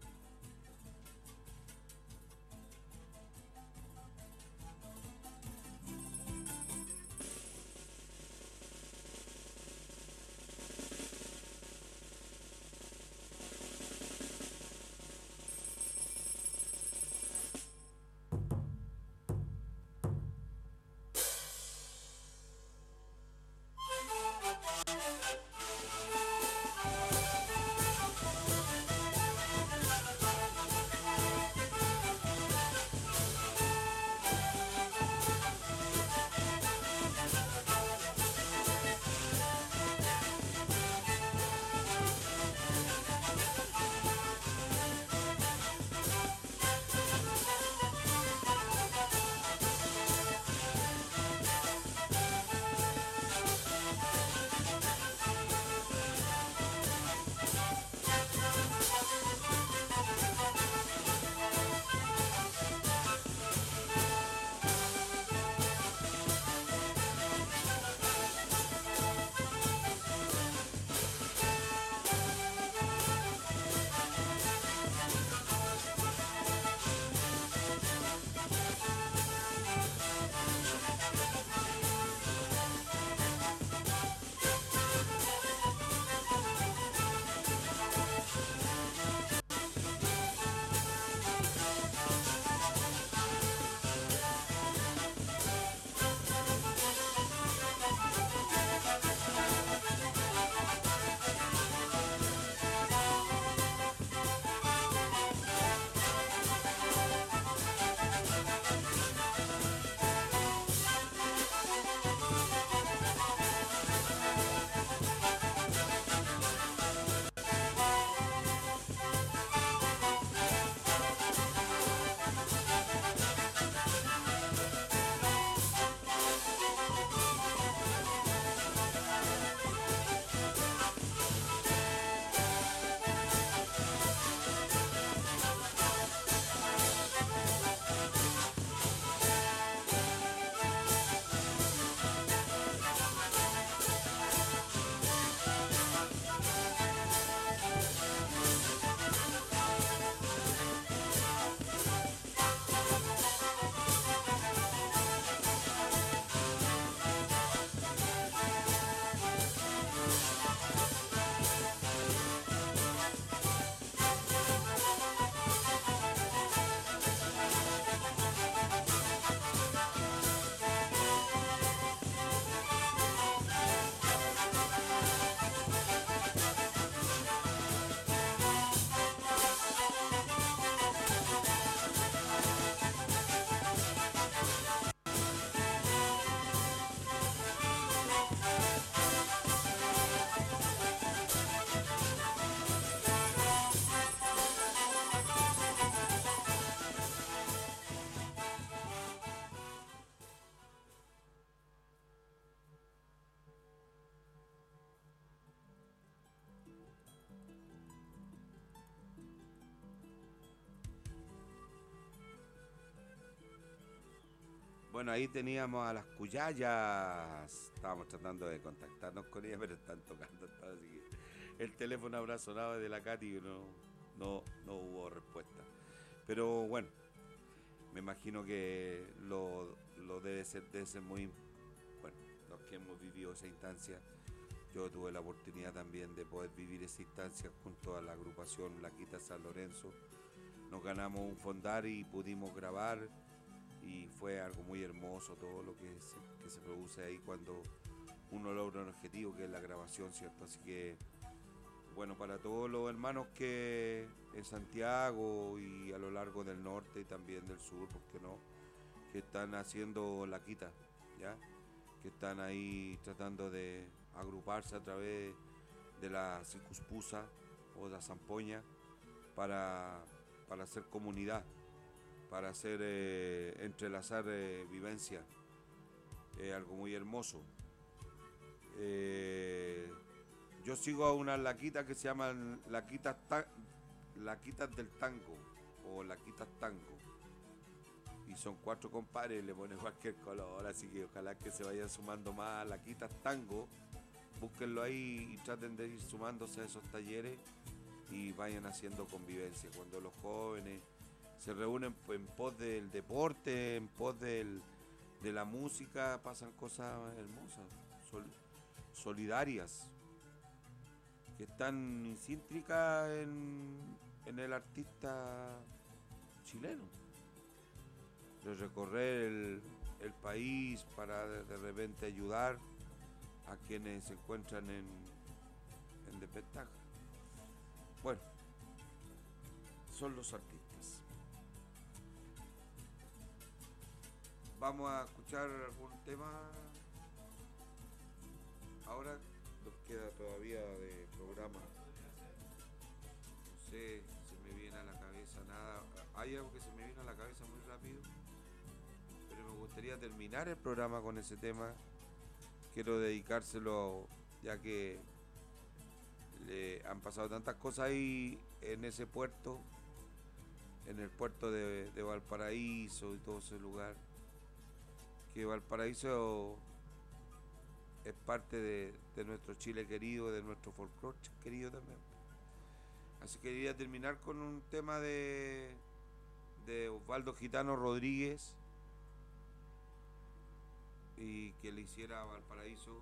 Bueno, ahí teníamos a las Cuyayas. Estábamos tratando de contactarnos con ellas, pero están tocando. Así que el teléfono habrá sonado desde la Katy y no, no, no hubo respuesta. Pero bueno, me imagino que lo, lo debe ser, debe ser muy... Bueno, los que hemos vivido esa instancia, yo tuve la oportunidad también de poder vivir esa instancia junto a la agrupación Laquita San Lorenzo. Nos ganamos un fondar y pudimos grabar. Y fue algo muy hermoso todo lo que se, que se produce ahí cuando uno logra un objetivo, que es la grabación, ¿cierto? Así que, bueno, para todos los hermanos que en Santiago y a lo largo del norte y también del sur, ¿por qué no?, que están haciendo Laquita, ¿ya? Que están ahí tratando de agruparse a través de la Cicuspusa o la Zampoña para, para hacer comunidad, para hacer eh, entrelazar eh, vivencia, eh, algo muy hermoso. Eh, yo sigo a unas laquitas que se llaman laquitas, ta laquitas del tango o laquitas tango, y son cuatro compadres, le ponen cualquier color, así que ojalá que se vayan sumando más laquitas tango. Búsquenlo ahí y traten de ir sumándose a esos talleres y vayan haciendo convivencia. Cuando los jóvenes se reúnen en pos del deporte, en pos del, de la música, pasan cosas hermosas, sol, solidarias, que están intrínsecas en, en el artista chileno. De recorrer el, el país para de, de repente ayudar a quienes se encuentran en, en desventaja. Bueno, son los artistas. Vamos a escuchar algún tema. Ahora nos queda todavía de programa. No sé, se me viene a la cabeza nada. Hay algo que se me viene a la cabeza muy rápido, pero me gustaría terminar el programa con ese tema. Quiero dedicárselo, ya que le han pasado tantas cosas ahí en ese puerto, en el puerto de, de Valparaíso y todo ese lugar, que Valparaíso es parte de, de nuestro Chile querido, de nuestro folclore querido también. Así que quería terminar con un tema de, de Osvaldo Gitano Rodríguez, y que le hiciera a Valparaíso,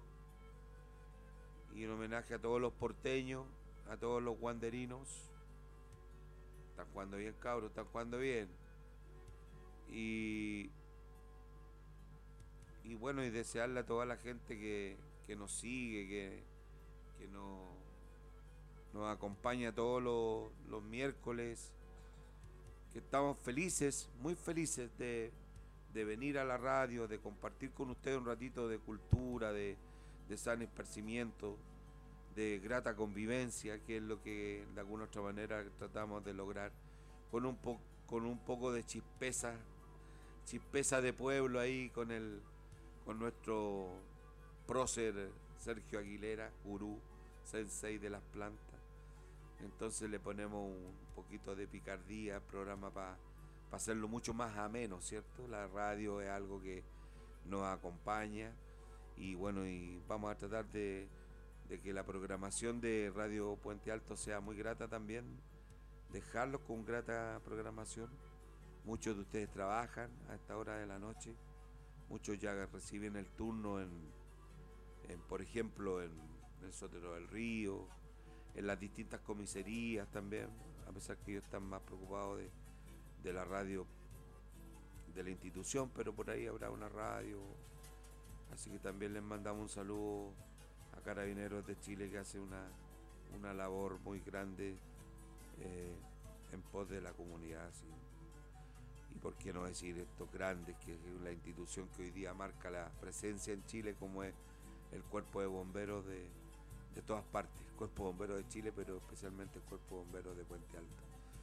y en homenaje a todos los porteños, a todos los guanderinos. Están jugando bien, cabros, están jugando bien. Y, y bueno, y desearle a toda la gente que, que nos sigue, que, que nos, nos acompaña todos los, los miércoles, que estamos felices, muy felices de, de venir a la radio, de compartir con ustedes un ratito de cultura, de, de sano esparcimiento, de grata convivencia, que es lo que de alguna otra manera tratamos de lograr, con un, po con un poco de chispeza, chispeza de pueblo ahí, con, el, con nuestro prócer Sergio Aguilera, gurú, sensei de las plantas. Entonces le ponemos un poquito de picardía al programa para pa hacerlo mucho más ameno, ¿cierto? La radio es algo que nos acompaña, y bueno, y vamos a tratar de, de que la programación de Radio Puente Alto sea muy grata también, dejarlos con grata programación. Muchos de ustedes trabajan a esta hora de la noche, muchos ya reciben el turno en, en por ejemplo, en el Sotero del Río, en las distintas comisarías también, a pesar que ellos están más preocupados de, de la radio de la institución, pero por ahí habrá una radio. Así que también les mandamos un saludo a Carabineros de Chile, que hace una, una labor muy grande eh, en pos de la comunidad, ¿sí? Y por qué no decir estos grandes, que es la institución que hoy día marca la presencia en Chile, como es el Cuerpo de Bomberos de, de todas partes, el Cuerpo de Bomberos de Chile, pero especialmente el Cuerpo de Bomberos de Puente Alto.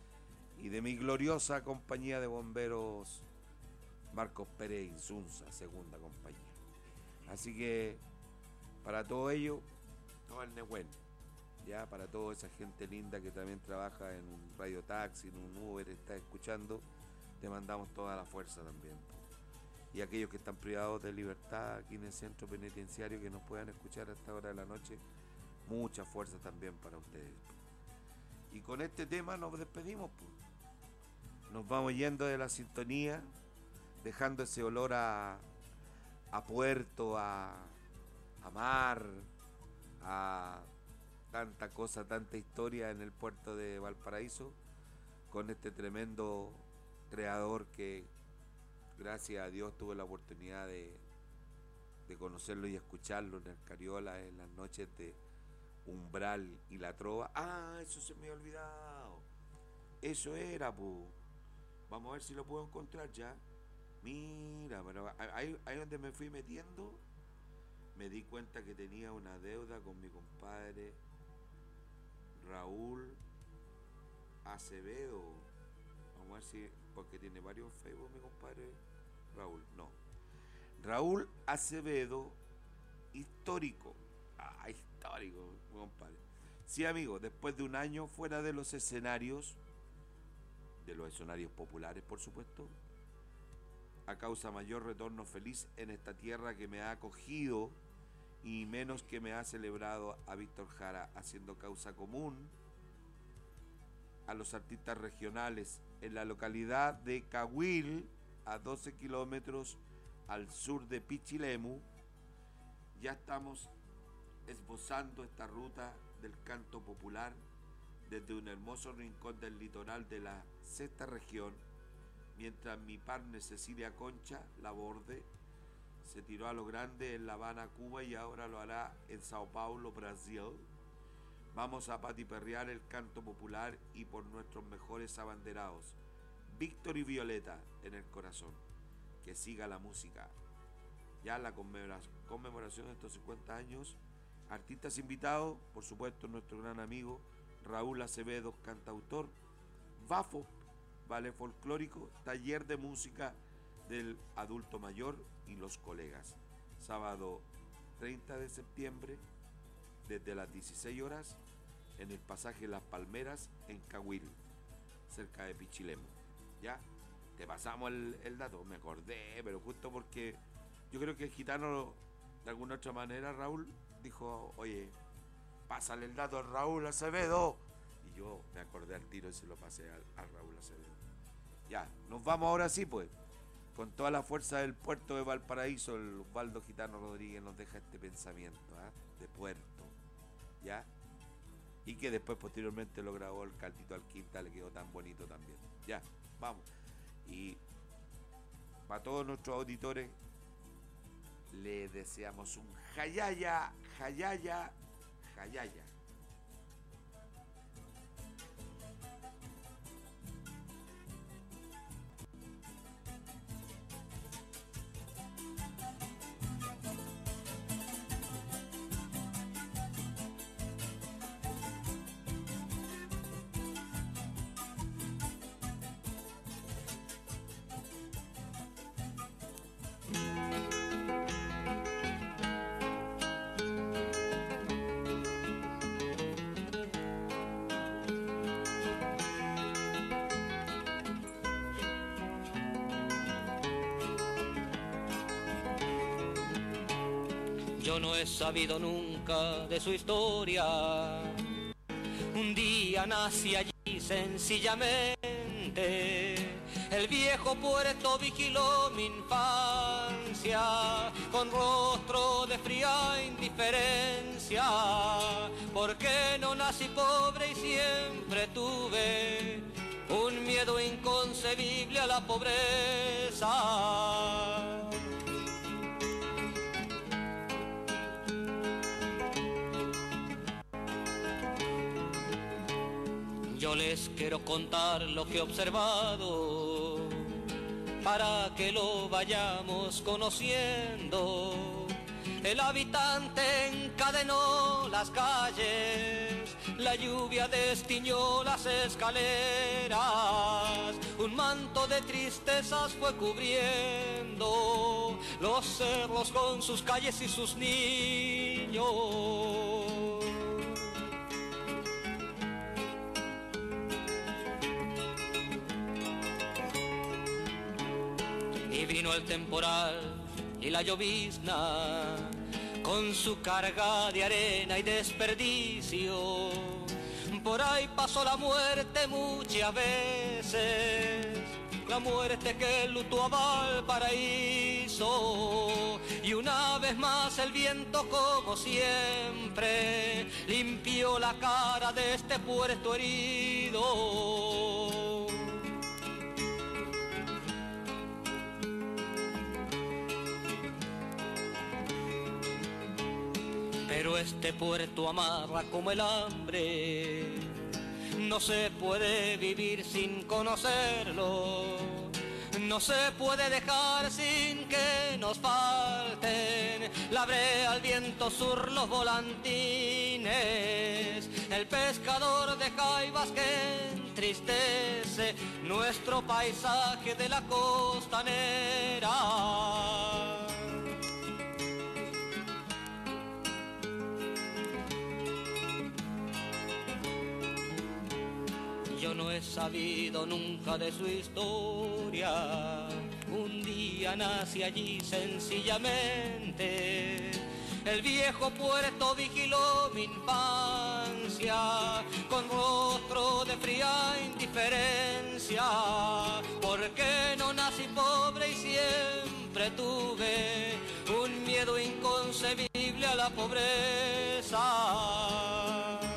Y de mi gloriosa compañía de bomberos Marcos Pérez Insunza, segunda compañía. Así que para todo ello, todo el Nehuen, ya para toda esa gente linda que también trabaja en un radio taxi, en un Uber, está escuchando, te mandamos toda la fuerza también. y aquellos que están privados de libertad aquí en el centro penitenciario que nos puedan escuchar a esta hora de la noche, mucha fuerza también para ustedes. Y con este tema nos despedimos, pues. Nos vamos yendo de la sintonía, dejando ese olor a, a puerto, a, a mar, a tanta cosa, tanta historia en el puerto de Valparaíso, con este tremendo creador que, gracias a Dios, tuve la oportunidad de, de conocerlo y escucharlo en el Cariola en las noches de Umbral y La Trova. Ah, eso se me había olvidado. Eso era, pues. Vamos a ver si lo puedo encontrar ya. Mira, pero ahí, ahí donde me fui metiendo, me di cuenta que tenía una deuda con mi compadre Raúl Acevedo. Vamos a ver si, porque tiene varios Facebook mi compadre Raúl. No. Raúl Acevedo, histórico. Ah, histórico, mi compadre. Sí, amigo, después de un año fuera de los escenarios, de los escenarios populares, por supuesto, a causa mayor retorno feliz en esta tierra que me ha acogido y menos que me ha celebrado a Víctor Jara, haciendo causa común a los artistas regionales en la localidad de Cahuil, a doce kilómetros al sur de Pichilemu. Ya estamos esbozando esta ruta del canto popular desde un hermoso rincón del litoral de la sexta región, mientras mi partner Cecilia Concha Laborde se tiró a lo grande en La Habana, Cuba, y ahora lo hará en Sao Paulo, Brasil. Vamos a patiperrear el canto popular y por nuestros mejores abanderados, Víctor y Violeta en el corazón. Que siga la música. Ya la conmemoración de estos cincuenta años, artistas invitados, por supuesto nuestro gran amigo Raúl Acevedo, cantautor, Bafo, ballet folclórico, taller de música del adulto mayor y los colegas. Sábado treinta de septiembre, desde las dieciséis horas, en el pasaje Las Palmeras, en Cahuil, cerca de Pichilemu. ¿Ya? Te pasamos el, el dato, me acordé, pero justo porque yo creo que el gitano, de alguna otra manera, Raúl, dijo, oye, pásale el dato a Raúl Acevedo. Y yo me acordé al tiro y se lo pasé al, a Raúl Acevedo. Ya, nos vamos ahora sí, pues. Con toda la fuerza del puerto de Valparaíso, el Osvaldo Gitano Rodríguez nos deja este pensamiento, ¿eh? De puerto, ¿ya? Y que después posteriormente lo grabó el Caldito Alquinta, le quedó tan bonito también. Ya, vamos. Y para todos nuestros auditores, le deseamos un jayaya, jayaya, jayaya. Yo no he sabido nunca de su historia. Un día nací allí sencillamente. El viejo puerto vigiló mi infancia con rostro de fría indiferencia. Porque no nací pobre y siempre tuve un miedo inconcebible a la pobreza. Yo les quiero contar lo que he observado para que lo vayamos conociendo. El habitante encadenó las calles, la lluvia destiñó las escaleras, un manto de tristezas fue cubriendo los cerros con sus calles y sus niños. Y vino el temporal y la llovizna, con su carga de arena y desperdicio. Por ahí pasó la muerte muchas veces, la muerte que lutó a Valparaíso. Y una vez más el viento, como siempre, limpió la cara de este puerto herido. Pero este puerto amarra como el hambre, no se puede vivir sin conocerlo, no se puede dejar sin que nos falten la brea, el viento sur, los volantines, el pescador de jaivas que entristece nuestro paisaje de la costanera. Yo no he sabido nunca de su historia, un día nací allí sencillamente. El viejo puerto vigiló mi infancia con rostro de fría indiferencia, porque no nací pobre y siempre tuve un miedo inconcebible a la pobreza.